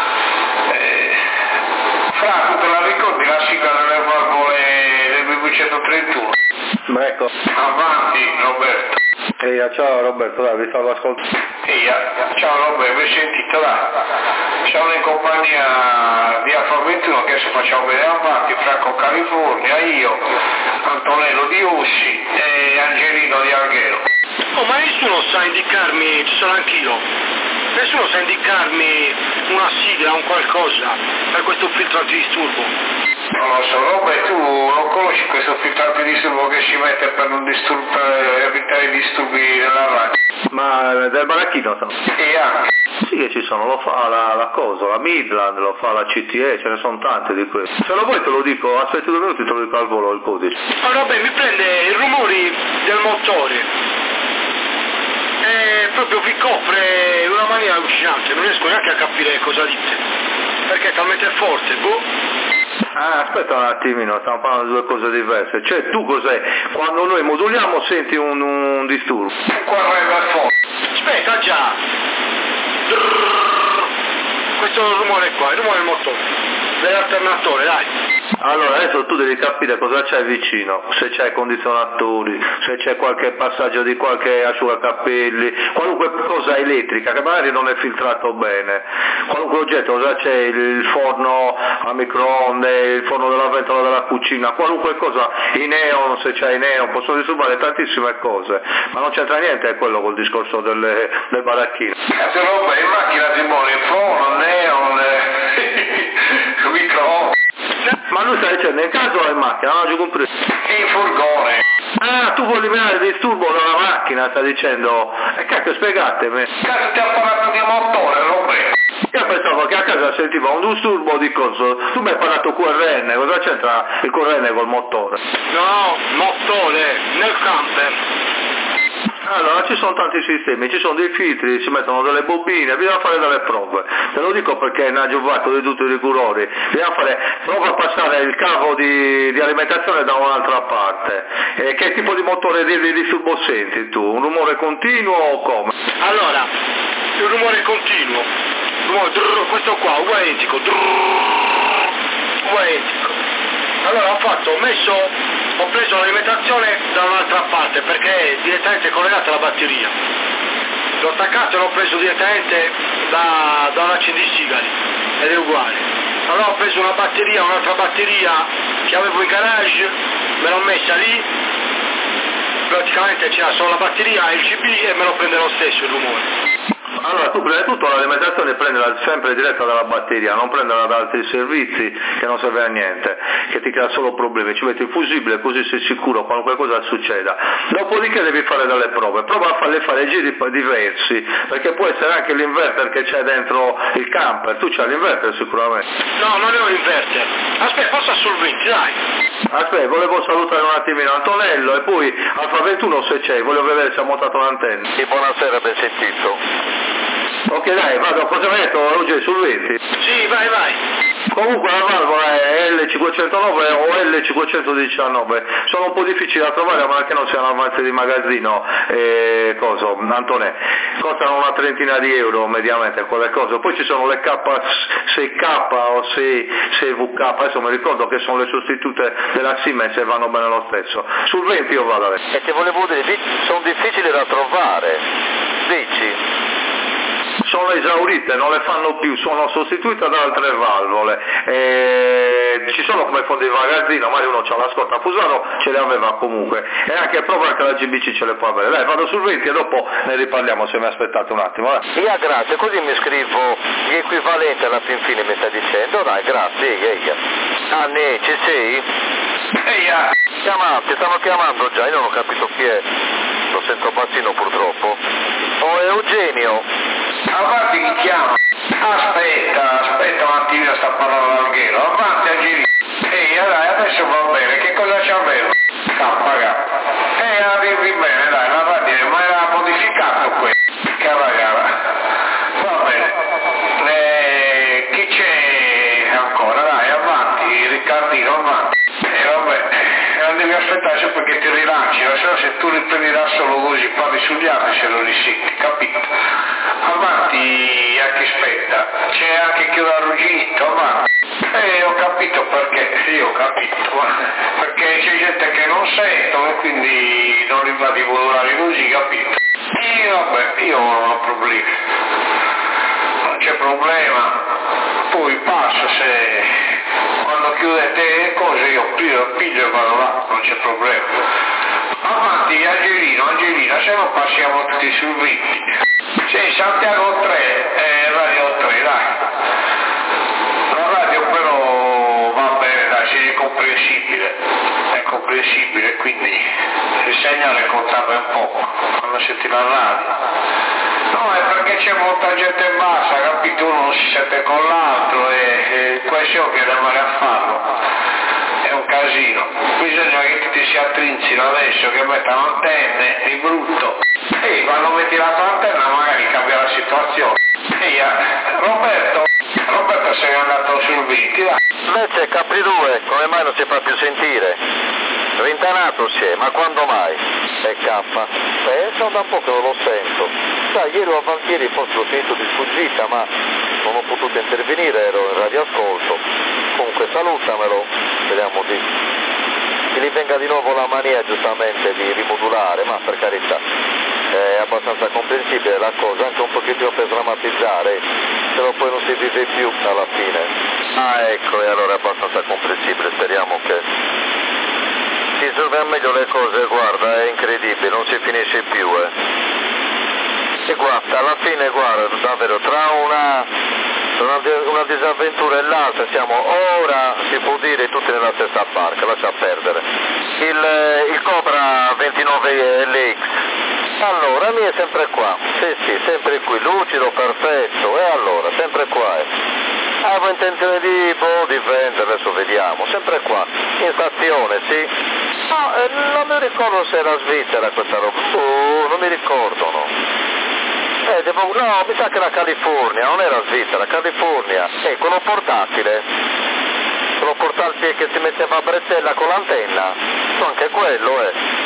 Fra, tu te la ricordi la sigla delle valvole del 1931? Ecco. Avanti Roberto. Ciao Roberto, dai, vi stavo ascoltando. Ciao Roberto, vi sentito là? Siamo in compagnia di Alfa 21 che adesso facciamo vedere avanti, Franco California, io, Antonello di Usci e Angelino di Alghero. Ma nessuno sa indicarmi, ci sono anch'io, nessuno sa indicarmi una sigla, un qualcosa per questo filtro antidisturbo? Non lo so, Roberto, tu non conosci questo filtro antidisturbo che si mette per non evitare i disturbi nella radio? Ma del baracchino so? E anche. Sì che ci sono, lo fa la cosa, la Midland, lo fa la CTE, ce ne sono tante di queste. Se lo vuoi te lo dico, aspetta 2 minuti, te lo dico al volo il codice. Vabbè, mi prende i rumori del motore. Proprio vi copre in una maniera allucinante, non riesco neanche a capire cosa dite, perché è talmente forte, Aspetta un attimino, stiamo parlando di 2 cose diverse. Cioè tu cos'è? Quando noi moduliamo senti un disturbo? Correva forte. Aspetta già. Questo rumore qua, il rumore del motore, dell'alternatore, dai. Allora adesso tu devi capire cosa c'hai vicino, se c'hai condizionatori, se c'è qualche passaggio di qualche asciugacapelli, qualunque cosa elettrica che magari non è filtrato bene, qualunque oggetto, cosa c'è, il forno a microonde, il forno della ventola della cucina, qualunque cosa, i neon, se c'hai i neon, possono disturbare tantissime cose, ma non c'entra niente quello col discorso del baracchino. Se roba in macchina si muore, forno, neon, microonde. Ma lui sta dicendo in caso o in macchina? Non ho compreso. In furgone. Tu vuoi eliminare il disturbo dalla macchina, sta dicendo. Cacchio, spiegatemi. Cazzo, ti ha parlato di motore, Roberto. Io pensavo che a casa sentiva un disturbo di coso. Tu mi hai parlato QRN, cosa c'entra il QRN col motore? No, motore, nel camper. Allora, ci sono tanti sistemi, ci sono dei filtri, si mettono delle bobine, bisogna fare delle prove. Te lo dico perché è una giovata di tutti i rigorori. Bisogna fare prova a passare il cavo di alimentazione da un'altra parte. Che tipo di motore di disturbo senti tu? Un rumore continuo o come? Allora, il rumore continuo. Questo qua, uguale identico. Uguale identico. Allora ho preso l'alimentazione da un'altra parte perché è direttamente collegata alla batteria. L'ho attaccato e l'ho preso direttamente da un accendisigari ed è uguale. Allora ho preso un'altra batteria che avevo in garage, me l'ho messa lì, praticamente c'è solo la batteria e il CB e me lo prende lo stesso il rumore. Allora tu prima di tutto l'alimentazione prendila sempre diretta dalla batteria, non prenderla da altri servizi che non serve a niente, che ti crea solo problemi, ci metti il fusibile così sei sicuro qualunque cosa succeda. Dopodiché devi fare delle prove, prova a farle fare giri diversi, perché può essere anche l'inverter che c'è dentro il camper, tu c'hai l'inverter sicuramente. No, non è un inverter. Aspetta, passa sul 20, dai. Aspetta, volevo salutare un attimino Antonello e poi Alfa 21 se c'è, voglio vedere se ha montato l'antenna. Sì, buonasera, ben sentito. Ok dai, vado, cosa hai detto Ruggeri sul 20? Sì, vai. Comunque la valvola è L509 o L519, sono un po' difficili da trovare a meno che non siano avanzi di magazzino, Antonè, costano una trentina di euro mediamente quelle cose, poi ci sono le K6K o 6VK, adesso mi ricordo che sono le sostitute della Siemens e vanno bene lo stesso, sul 20 io vado adesso. E che volevo dire, sono difficili da trovare, dici? Sono esaurite, non le fanno più, sono sostituite da altre valvole, ci sono come fondi di magazzino, magari uno c'ha la scorta Fusaro, ce le aveva comunque, e anche prova che la GBC ce le può avere. Dai, vado sul 20 e dopo ne riparliamo se mi aspettate un attimo. Via, grazie, così mi scrivo gli equivalenti alla fin fine mi sta dicendo, dai, grazie. Anni, ci sei? Chiamate, stanno chiamando già, io non ho capito chi è, lo sento bassino purtroppo. Oh, Eugenio. Avanti chi chiama? Aspetta un attimino, sta parlando l'alghero. Avanti Angelino. Ehi, dai, adesso va bene, che cosa c'avevo? Cappaga. Arrivi bene, dai, la va dire, ma era modificato quello. Cavagara. Va bene. Chi c'è ancora? Dai, avanti, Riccardino, avanti. Vabbè, non devi aspettare perché ti rilanci, se no se tu riprendi da solo così, parli sugli altri se lo risenti, capito? Avanti a chi spetta, c'è anche chi l'ha ruggito, avanti. Ho capito perché, perché c'è gente che non sento e quindi non li va di volare così, capito? E vabbè, io non ho problemi, non c'è problema, poi passo se quando chiudete le cose io piglio e vado là, non c'è problema. Avanti Angelino, se no passiamo tutti sul 20. Sì, Santiago 3, Radio 3, dai. La radio però va bene, dai, sì, è comprensibile, quindi il segnale contava un po' quando senti la radio. No, è perché c'è molta gente bassa, capito? Uno non si sente con l'altro e questo viene male a farlo. È un casino. Bisogna che tutti si attrinzino adesso, che mettano antenne di brutto. E quando metti la tua antenna magari cambia la situazione. Roberto se n'è andato sul 20, dai. Invece Capri 2, come mai non si fa più sentire? Rintanato si è, ma quando mai? È K. Sono da un po' che non lo sento. Sai, ieri o avantieri forse l'ho finito di sfuggita, ma non ho potuto intervenire, ero in radioascolto. Comunque salutamelo, speriamo che gli venga di nuovo la mania giustamente di rimodulare, ma per carità è abbastanza comprensibile la cosa, anche un pochettino per drammatizzare, se no poi non si vive più alla fine. Ecco, e allora è abbastanza comprensibile, speriamo che si risolvano meglio le cose, guarda, è incredibile, non si finisce più, E guarda, alla fine, guarda, davvero, tra una disavventura e l'altra siamo ora, si può dire, tutti nella stessa barca, lascia perdere. Il Cobra 29 LX, allora, lì è sempre qua, sì, sempre qui, lucido, perfetto, e allora, sempre qua, Avevo intenzione di vendere, adesso vediamo, sempre qua, in stazione, sì. No, non mi ricordo se era Svizzera questa roba, non mi ricordo, no. No, mi sa che era California, non era Svizzera, California. Quello portatile che si metteva a brezzella con l'antenna, anche quello,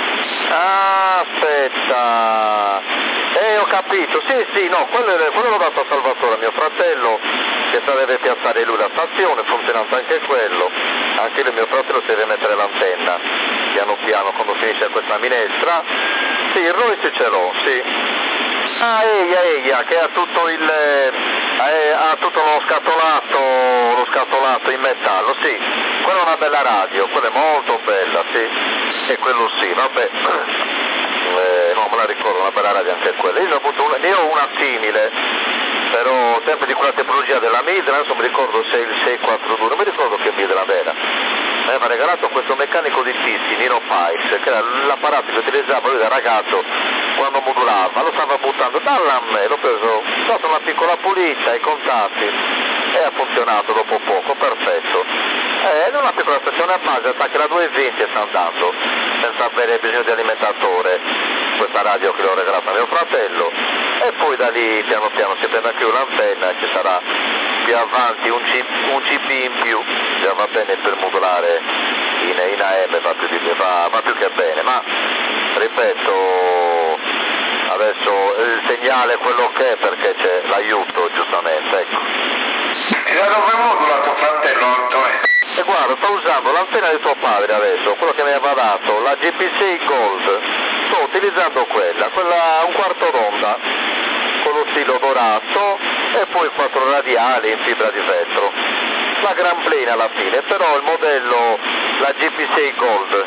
Aspetta, ho capito, sì, no, quello l'ho dato a Salvatore, mio fratello, che sa deve piazzare lui la stazione, funzionante anche quello, anche il mio fratello si deve mettere l'antenna, piano quando finisce questa minestra, sì, il Royce ce l'ho, sì. Eia, che ha tutto lo scatolato in metallo, sì, quella è una bella radio, quella è molto bella, sì, e quello sì, vabbè, me la ricordo, una bella radio anche quella. Io ne ho una simile, però sempre di quella tecnologia della Midland, adesso mi ricordo se il 642, non mi ricordo che Midland era. Mi aveva regalato questo meccanico di Tissi, Nino Pipes, che era l'apparato che utilizzava lui da ragazzo quando modulava, lo stava buttando dalla me, l'ho preso, ho fatto una piccola pulita, i contatti e ha funzionato dopo poco, perfetto. In una piccola stazione a base attacca la 220 e sta andando, senza avere bisogno di alimentatore, questa radio che l'ho regalata a mio fratello, e poi da lì piano piano si prende anche un'antenna, ci sarà più avanti un CP in più, già va bene per modulare in AM, va più che bene, ma ripeto, adesso il segnale è quello che è perché c'è l'aiuto, giustamente, ecco. E da dove modula tuo fratello, Antonio? E guarda, sto usando l'antenna di tuo padre adesso, quello che mi aveva dato, la GP6 Gold, sto utilizzando quella un quarto d'onda, con lo stilo dorato e poi 4 radiali in fibra di vetro. La Grand Plane alla fine, però il modello, la GP6 Gold,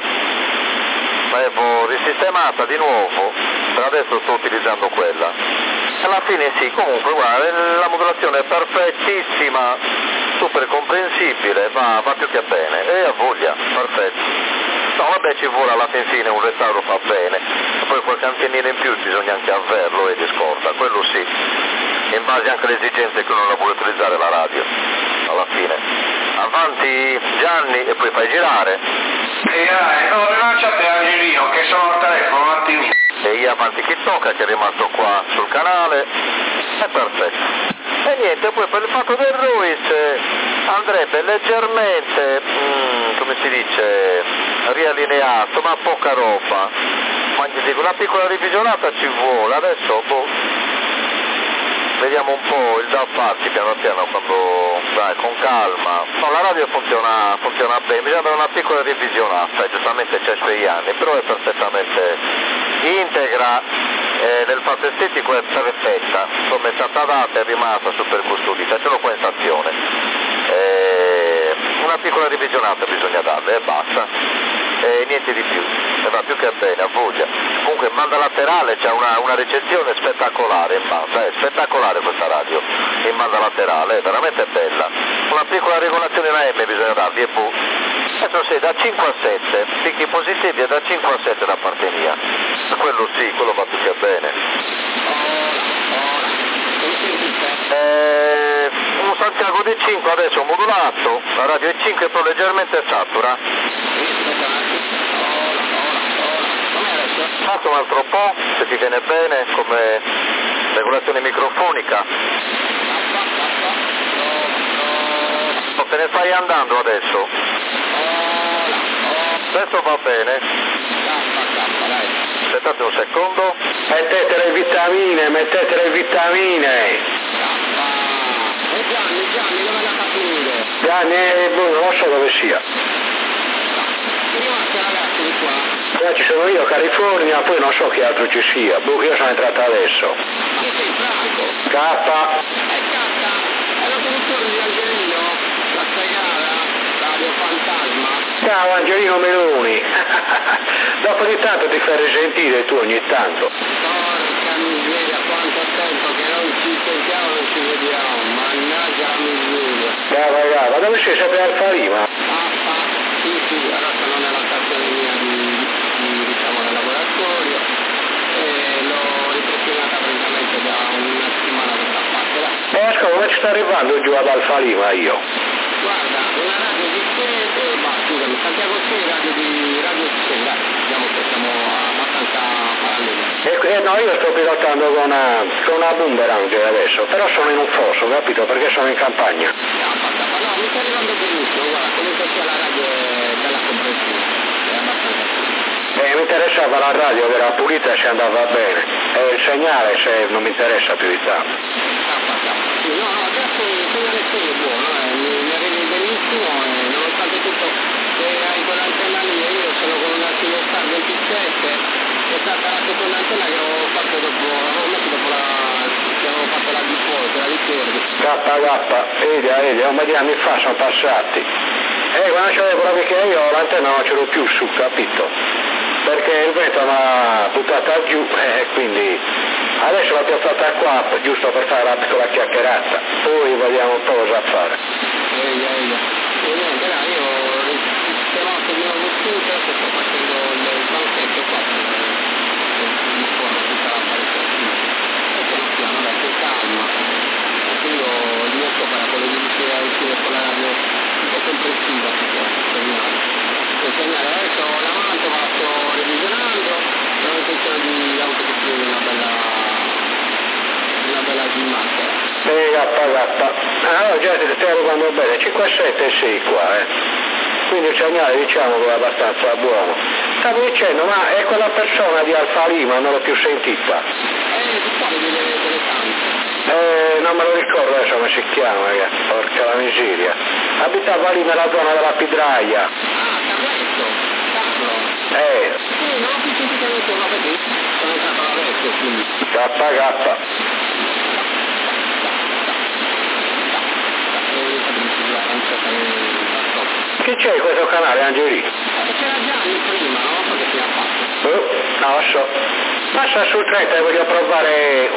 l'avevo risistemata di nuovo, per adesso sto utilizzando quella. Alla fine sì, comunque guarda, la modulazione è perfettissima, super comprensibile, va più che bene, e ha voglia, perfetto. No, vabbè, ci vuole alla fine un restauro, fa bene, e poi qualche antennina in più bisogna anche averlo e di scorta, quello sì, in base anche alle esigenze che uno la vuole utilizzare la radio, alla fine. Avanti Gianni e poi fai girare. No, rilanciate Angelino che sono al telefono un attimino. E io avanti chi tocca, che è rimasto qua sul canale, è perfetto. E niente, poi per il fatto del Ruiz andrebbe leggermente, come si dice, riallineato, ma poca roba. Ma gli dico, una piccola revisionata ci vuole, adesso vediamo un po' il da farsi piano piano, quando dai, con calma. No, la radio funziona bene, bisogna dare una piccola revisionata, giustamente c'è i suoi anni, però è perfettamente integra, nel fatto estetico è perfetta, come è stata data è rimasta super custodita, ce l'ho qua in stazione. Una piccola revisionata bisogna darle e basta, e niente di più, e va più che bene, a voglia. Comunque in banda laterale c'è una ricezione spettacolare in banda, è spettacolare questa radio in banda laterale, è veramente bella. Una piccola regolazione in AM bisogna darvi e boh. Adesso sì, da 5 a 7, picchi positivi e da 5 a 7 da parte mia. Quello sì, quello va più che bene. Un Santiago di 5 adesso modulato, la radio è 5 però leggermente satura. Fatto un altro po', se ti viene bene, come regolazione microfonica. Te ne stai andando adesso? Adesso va bene. Aspettate un secondo. Mettete le vitamine. Gianni, dove è andata a finire? Gianni, non lo so dove sia. Ragazzi di qua. Qua ci sono io, California, poi non so chi altro ci sia. Io sono entrato adesso. Chi sei, Franco? K. È la produzione di Angelino, la spiegata, Radio Fantasma. Ciao Angelino Meloni. Dopo di tanto ti fai risentire tu ogni tanto. Porca miseria, quanto tempo che non ci sentiamo, non ci vediamo. Mannaggia la miseria. Brava, dove sei sempre al Farima? Sì, ora sono nella stazione mia del laboratorio e l'ho ripristinata praticamente da una settimana questa parte. Ascolta, come ci sta arrivando giù ad Alfalima io? Guarda, una radio di scusami, Santiago Seri, radio di Sera, diciamo che siamo abbastanza paralleli. No, io sto pilotando con una boomerang adesso, però sono in un fosso, capito? Perché sono in campagna. No, mi sta arrivando benissimo, guarda, comunque sia la radio è bella comprensiva, è abbastanza. Mi interessava la radio che era pulita e si andava bene, e il segnale se non mi interessa più di tanto. Sì, no, adesso il segnale è buono, mi arrivi benissimo e nonostante tutto se hai quell'antenna lì e io sono con una Silvestar 27, è stata la seconda antenna che avevo fatto dopo la default, la ricordi. Vedi, un po' di anni fa sono passati. Quando c'avevo proprio che io l'antenna non ce l'ho più su, capito? perché il vento mi ha buttata giù e quindi adesso l'ho piazzata qua giusto per fare la piccola chiacchierata, poi vediamo un po' cosa fare. E niente, dai, io sistemato di nuovo tutto, che sto facendo il banchetto qua di fuori tutta la apparecchiatura e piano piano dai con calma. Io il mio scopo era quello di riuscire a uscire con la radio un po' complessiva, per segnare adesso la Mantova, sto revisionando, ho intenzione di autocostruire una bella ginnastica. Gatta. Allora già ti stai arrivando bene, 5-7 sei qua, quindi il segnale diciamo che è abbastanza buono. Stavo dicendo, ma è quella persona di Alfa Lima, non l'ho più sentita. Di quale delle tante? Non me lo ricordo adesso come si chiama, porca la miseria. Abitava lì nella zona della Pidraia. Carletto, Carlo. Sì, non ho più sentito nessuno, vedi? Sono entrato alla vecchia, quindi. K. Che c'è in questo canale, Angeli? C'era Gianni prima, non so che fine ha fatto. Non lo so. Passa sul 30 e voglio provare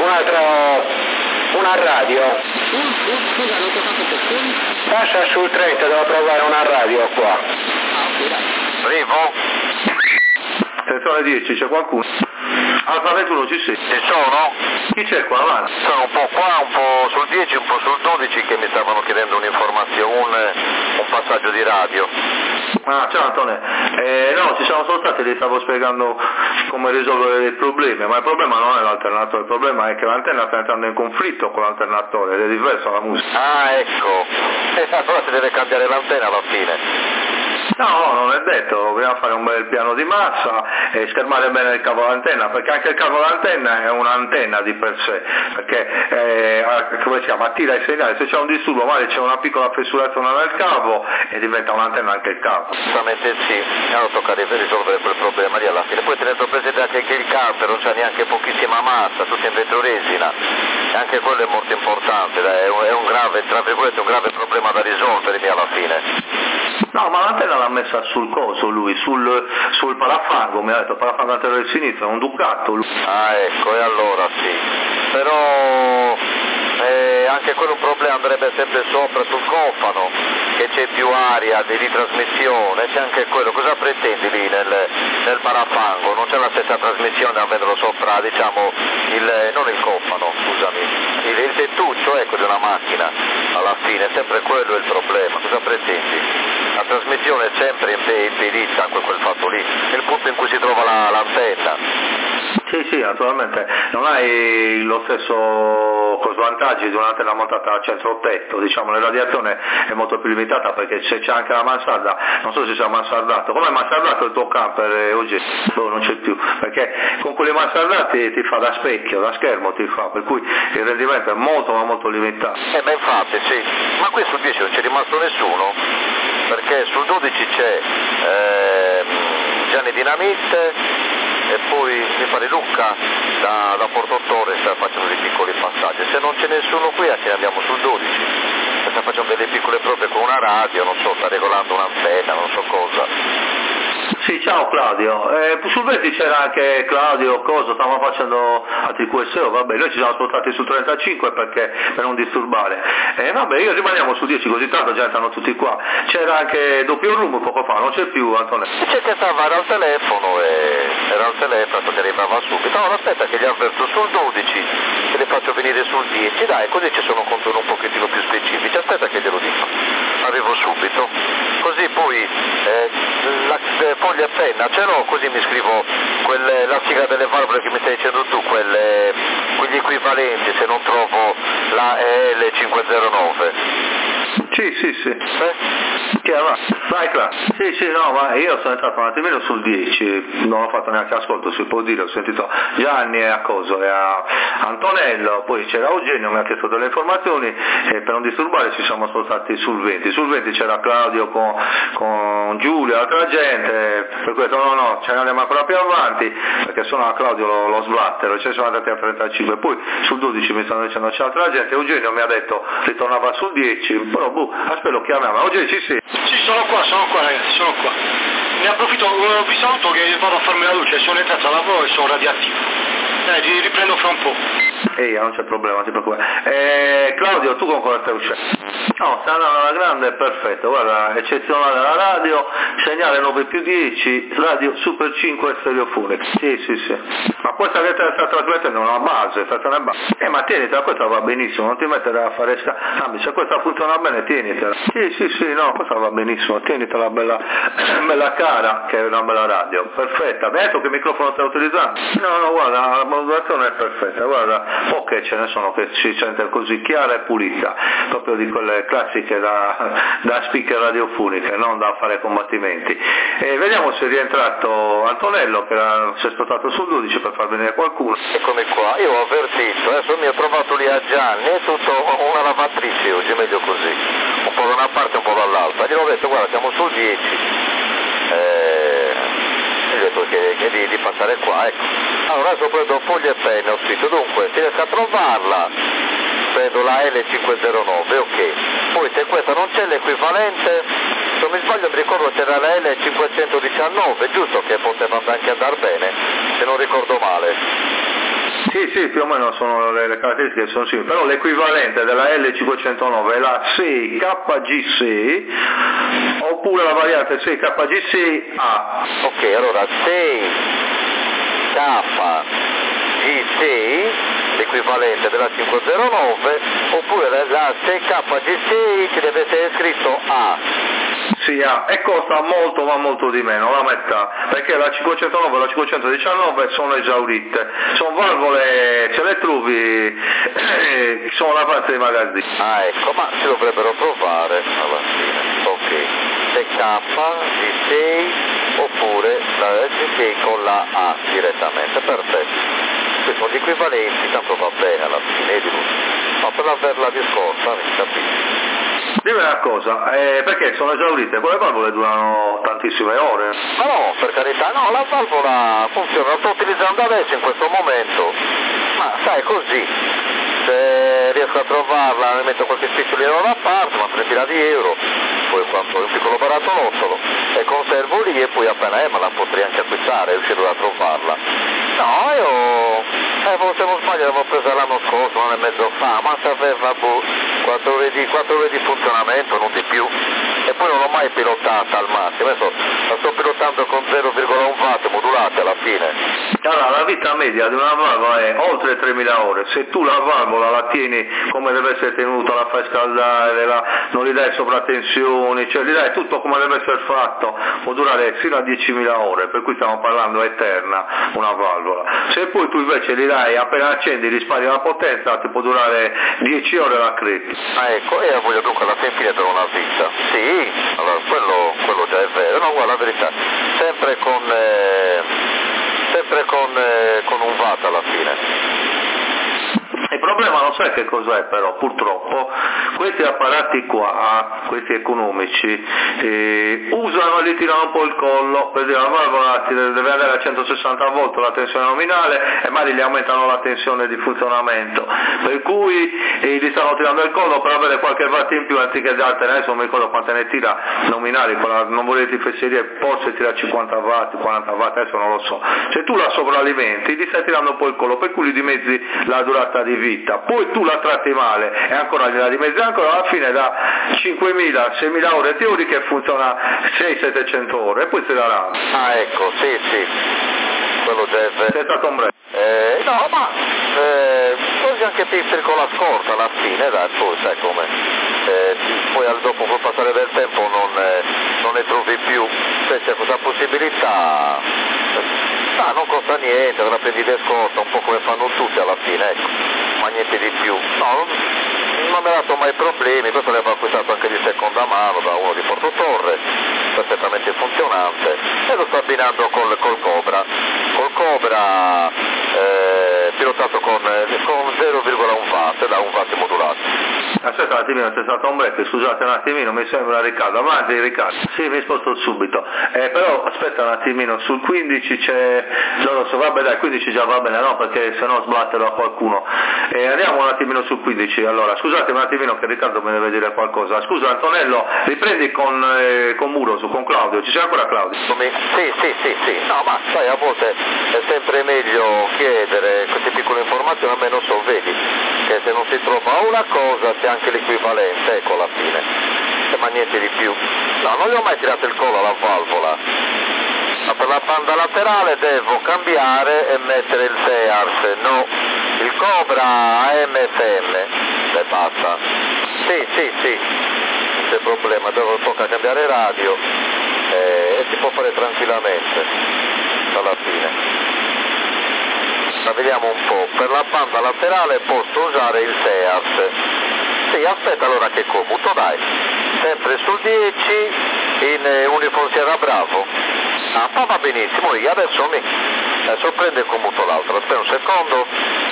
una radio. Scusa, non ti ho fatto questioni? Passa sul 30, devo provare una radio qua. Ok, dai. Arrivo? Attenzione 10, c'è qualcuno? Alfa 21 ci sei? Ci sono? Chi c'è qua avanti? Sono un po' qua, un po' sul 10, un po' sul 12 che mi stavano chiedendo un'informazione, un passaggio di radio. Ah, ciao Antonio. No, ci siamo soltanto, ti stavo spiegando come risolvere il problema, ma il problema non è l'alternatore, il problema è che l'antenna sta entrando in conflitto con l'alternatore ed è diverso dalla musica. Ah, ecco. Allora si deve cambiare l'antenna alla fine. No, non è detto, dobbiamo fare un bel piano di massa e schermare bene il cavo d'antenna, perché anche il cavo d'antenna è un'antenna di per sé, perché come si chiama, attira i segnali, se c'è un disturbo magari c'è una piccola fessurazione nel cavo e diventa un'antenna anche il cavo. Assolutamente sì, allora tocca risolvere quel problema lì alla fine, poi tenendo presente anche che il camper non c'ha neanche pochissima massa, tutto in vetroresina, e anche quello è molto importante, è un grave, tra virgolette, un grave problema da risolvere lì alla fine. No, ma l'antenna l'ha messa sul coso lui, sul parafango, mi ha detto parafango anteriore sinistro, è un Ducato lui. Ah ecco, e allora sì, però anche quello un problema andrebbe sempre sopra sul cofano, che c'è più aria di trasmissione, c'è anche quello, cosa pretendi lì nel parafango? Non c'è la stessa trasmissione avendolo sopra, diciamo, non il cofano, scusami, il tettuccio ecco di una macchina, alla fine, sempre quello è il problema, cosa pretendi? La trasmissione è sempre impedita, anche quel fatto lì, è il punto in cui si trova l'antenna. Sì, naturalmente, non hai lo stesso vantaggi di un'antenna montata al centro tetto, diciamo, la radiazione è molto più limitata perché se c'è anche la mansarda, non so se c'è mansardato, come è mansardato il tuo camper oggi? Non c'è più, perché con quelli mansardati ti fa da specchio, da schermo ti fa, per cui il rendimento è molto ma molto limitato. Ma infatti sì, ma qui sul 10 non c'è rimasto nessuno, perché sul 12 c'è Gianni Dinamite e poi mi pare Luca da Portottore sta facendo dei piccoli passaggi, se non c'è nessuno qui a che andiamo sul 12, sta facendo delle piccole prove con una radio, non so, sta regolando un'antenna, non so cosa. Sì, ciao Claudio, sul 20 c'era anche Claudio, stavamo facendo altri QSO, vabbè, noi ci siamo spostati sul 35 per non disturbare, vabbè, io rimaniamo su 10 così tanto già entrano tutti qua, c'era anche doppio room poco fa, non c'è più Antonio? C'è che stava, era al telefono che arrivava subito, no, aspetta che gli avverto sul 12, che le faccio venire sul 10, dai, così ci sono contorni un pochettino più specifici, aspetta che glielo dico, arrivo subito, così poi foglia e penna ce l'ho, così mi scrivo la sigla delle valvole che mi stai dicendo tu, quegli equivalenti se non trovo la L509. Sì. Che avanti? Vai Claudio. Sì, no, ma io sono entrato un attimino sul 10, non ho fatto neanche ascolto, si può dire, ho sentito Gianni e a Antonello, poi c'era Eugenio, mi ha chiesto delle informazioni e per non disturbare ci siamo spostati sul 20. Sul 20 c'era Claudio con Giulio e altra gente, per questo no, ce ne andiamo ancora più avanti, perché sennò a Claudio lo sbattero, ci siamo andati a 35, poi sul 12 mi stanno dicendo c'è altra gente, Eugenio mi ha detto ritornava sul 10, però aspetta lo chiamiamo, Eugenio ci sei? Sì, Sono qua ragazzi, sono qua. Ne approfitto, ho visto auto che vado a farmi la luce, sono entrato al lavoro e sono radioattivo. Dai, riprendo fra un po'. Non c'è problema, non ti preoccupare. Claudio, tu con cosa stai uscendo? No, stai andando alla grande, perfetto, guarda, eccezionale la radio, segnale 9+10, radio Super 5 stereofonica. Sì. Ma questa che sta trasmettendo è una base, stazione base. Ma tienitela, questa va benissimo, non ti mettere a fare se questa funziona bene, tienitela. Sì, no, questa va benissimo, tienitela bella cara, che è una bella radio, perfetta. Mi hai detto che microfono stai utilizzando? No, guarda, la modulazione è perfetta, guarda, poche ce ne sono che si sente così chiara e pulita, proprio di quelle classiche da speaker radiofoniche, non da fare combattimenti. E vediamo se è rientrato Antonello, che si è spostato sul 12 per far venire qualcuno. Eccomi qua, io ho avvertito, adesso mi ho trovato lì a Gianni, è tutto una lavatrice oggi, meglio così, un po' da una parte e un po' dall'altra. Gli ho detto guarda siamo sul 10, gli ho detto che di passare qua, ecco. Allora adesso prendo foglie e penne, ho scritto dunque, si riesce a trovarla, prendo la L509, ok. Poi se questa non c'è l'equivalente, se non mi sbaglio mi ricordo c'era la L519, giusto che poteva anche andare bene, se non ricordo male. Sì, più o meno sono le caratteristiche sono simili, però l'equivalente della L509 è la 6KG6 oppure la variante 6KG6A. Ok, allora 6KG6, l'equivalente della 509, oppure la 6KG6 che deve essere scritto A. Sì, e costa molto ma molto di meno, la metà, perché la 509 e la 519 sono esaurite, sono valvole, ce le trovi, sono la parte dei magazzini. Ah ecco, ma si dovrebbero trovare alla fine, ok, 6KG6 oppure la G6 con la A direttamente, perfetto. Questi sono gli equivalenti, tanto va bene alla fine, ma per averla discorsa, mi capisci? Dimmi una cosa, perché sono esaurite? Quelle valvole durano tantissime ore? Ma no, per carità, no, la valvola funziona, la sto utilizzando adesso in questo momento, ma sai così, se riesco a trovarla ne metto qualche spicciolino da parte, ma 30.000 euro, poi quanto un piccolo barattolottolo, e conservo lì e poi appena me la potrei anche acquistare, riuscirò a trovarla. No, io, se non sbaglio l'avevo presa l'anno scorso, un anno e mezzo fa, ma se aveva 4 ore di funzionamento, non di più, e poi non l'ho mai pilotata al massimo, adesso la sto pilotando con 0,1 watt modulate alla fine. Allora, la vita media di una valvola è oltre 3.000 ore, se tu la valvola la tieni come deve essere tenuta, la fai scaldare, non gli dai sovratensioni, cioè gli dai tutto come deve essere fatto, può durare fino a 10.000 ore, per cui stiamo parlando eterna una valvola. Se poi tu invece gli dai, appena accendi, risparmi la potenza, ti può durare 10 ore la crisi. Ah ecco, e voglio dunque alla fine per una vita. Sì, allora quello già è vero, no guarda la verità, sempre con un watt alla fine. Il problema non sai che cos'è però, purtroppo, questi apparati qua, questi economici, usano e li tirano un po' il collo, per dire la valvola deve andare a 160 volt la tensione nominale e magari gli aumentano la tensione di funzionamento, per cui li stanno tirando il collo per avere qualche watt in più anziché dartene, adesso non mi ricordo quante ne tira nominali, non volete fesserie, forse tira 50 watt, 40 watt, adesso non lo so. Se tu la sovralimenti gli stai tirando un po' il collo, per cui gli dimezzi la durata di vita, poi tu la tratti male e ancora gliela dimezzi ancora, alla fine da 5.000-6.000 ore teoriche funziona 600-700 ore e poi se la rama. Ah ecco, sì, quello deve... Sei stato un breve. No, ma così anche per con la scorta alla fine, dai, poi sai come, poi dopo col passare del tempo non ne trovi più, se c'è questa possibilità, non costa niente, te la prendi di scorta, un po' come fanno tutti alla fine, ecco, ma niente di più. No, non mi ha dato mai problemi, questo l'avevo acquistato anche di seconda mano da uno di Porto Torre, perfettamente funzionante, e lo sto abbinando col Cobra pilotato con 0,1 watt da 1 watt modulato. Aspetta un attimino, c'è stato un break, scusate un attimino, mi sembra Riccardo. Avanti Riccardo. Sì, mi sposto subito. Però aspetta un attimino, sul 15 c'è... vabbè dai, 15 già va bene, no? Perché se no sbatterò a qualcuno. Andiamo un attimino sul 15, allora, scusate un attimino che Riccardo me deve dire qualcosa. Scusa Antonello, riprendi con Muros, con Claudio, ci sei ancora Claudio? Sì, no ma sai a volte è sempre meglio chiedere queste piccole informazioni, almeno so vedi che se non si trova una cosa c'è anche l'equivalente, ecco alla fine, ma niente di più. No, non gli ho mai tirato il collo alla valvola, ma per la banda laterale devo cambiare e mettere il SEARS, no, il Cobra AM/FM e basta. Sì, non c'è problema, tocca cambiare radio e si può fare tranquillamente alla fine. Ma vediamo un po', per la banda laterale posso usare il SEARS. Sì, aspetta allora che commuto, dai. Sempre sul 10 in Uniform Sierra Bravo. Ah, ma va benissimo, adesso prende il commuto l'altro, aspetta un secondo.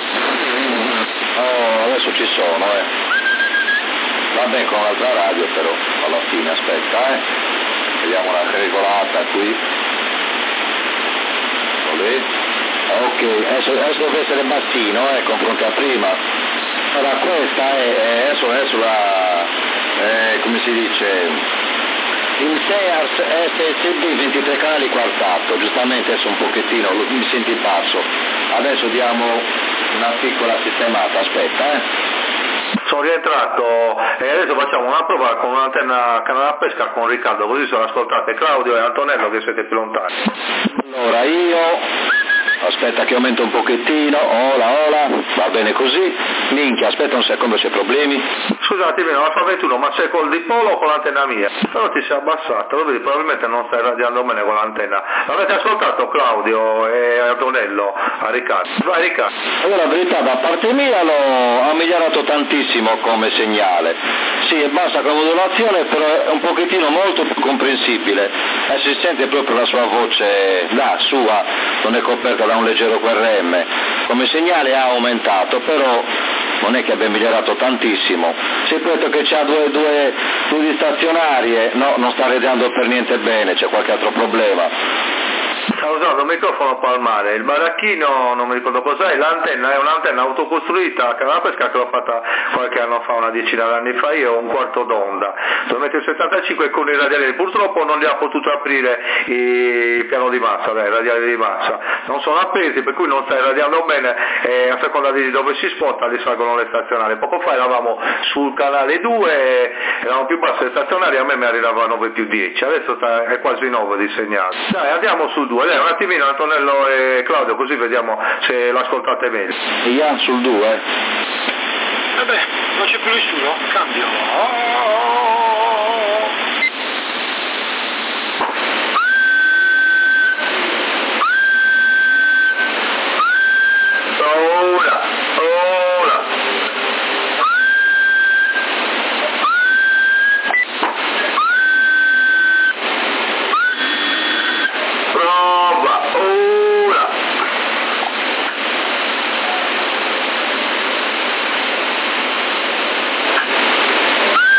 Oh, adesso ci sono, Va bene con l'altra radio però, alla fine, aspetta, Vediamo una regolata qui. Ok, adesso deve essere bassino, confronto a prima. Allora questa adesso la, come si dice, il SEARS SSB 23 canali quartato, giustamente adesso un pochettino, mi senti pazzo. Adesso diamo una piccola sistemata, aspetta, Sono rientrato e adesso facciamo una prova con un'antenna canale a pesca con Riccardo, così sono ascoltate Claudio e Antonello che siete più lontani. Allora aspetta che aumento un pochettino, ola, va bene così, minchia, aspetta un secondo, c'è problemi. Scusate, Alfa 21, ma sei col dipolo o con l'antenna mia? Però ti sei abbassata, lo vedi, probabilmente non stai radiando bene con l'antenna. L'avete ascoltato Claudio e Antonello a Riccardo? Vai Riccardo. Allora, la verità, da parte mia ha migliorato tantissimo come segnale. Sì, è bassa come modulazione, però è un pochettino molto più comprensibile. Si sente proprio la sua voce, la sua, non è coperta da un leggero QRM. Come segnale ha aumentato, però non è che abbia migliorato tantissimo. Si è detto che c'ha due stazionarie, no, non sta radiando per niente bene, c'è qualche altro problema. Sta usando un microfono palmare, il baracchino non mi ricordo cos'è, l'antenna è un'antenna autocostruita a canale pesca che l'ho fatta qualche anno fa, una decina d'anni fa, io ho un quarto d'onda, dove metto il 75 con i radiali, purtroppo non li ha potuto aprire il piano di massa, i radiali di massa, non sono appesi per cui non sta irradiando bene e a seconda di dove si sposta li salgono le stazionarie. Poco fa eravamo sul canale 2, eravamo più basse le stazionarie, a me mi arrivava 9+10, adesso è quasi 9 di segnale. Dai, andiamo sul 2, un attimino Antonello e Claudio, così vediamo se l'ascoltate meglio. Io sul 2. Vabbè, non c'è più nessuno, cambio.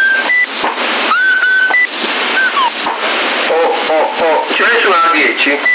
Ci messo una 10?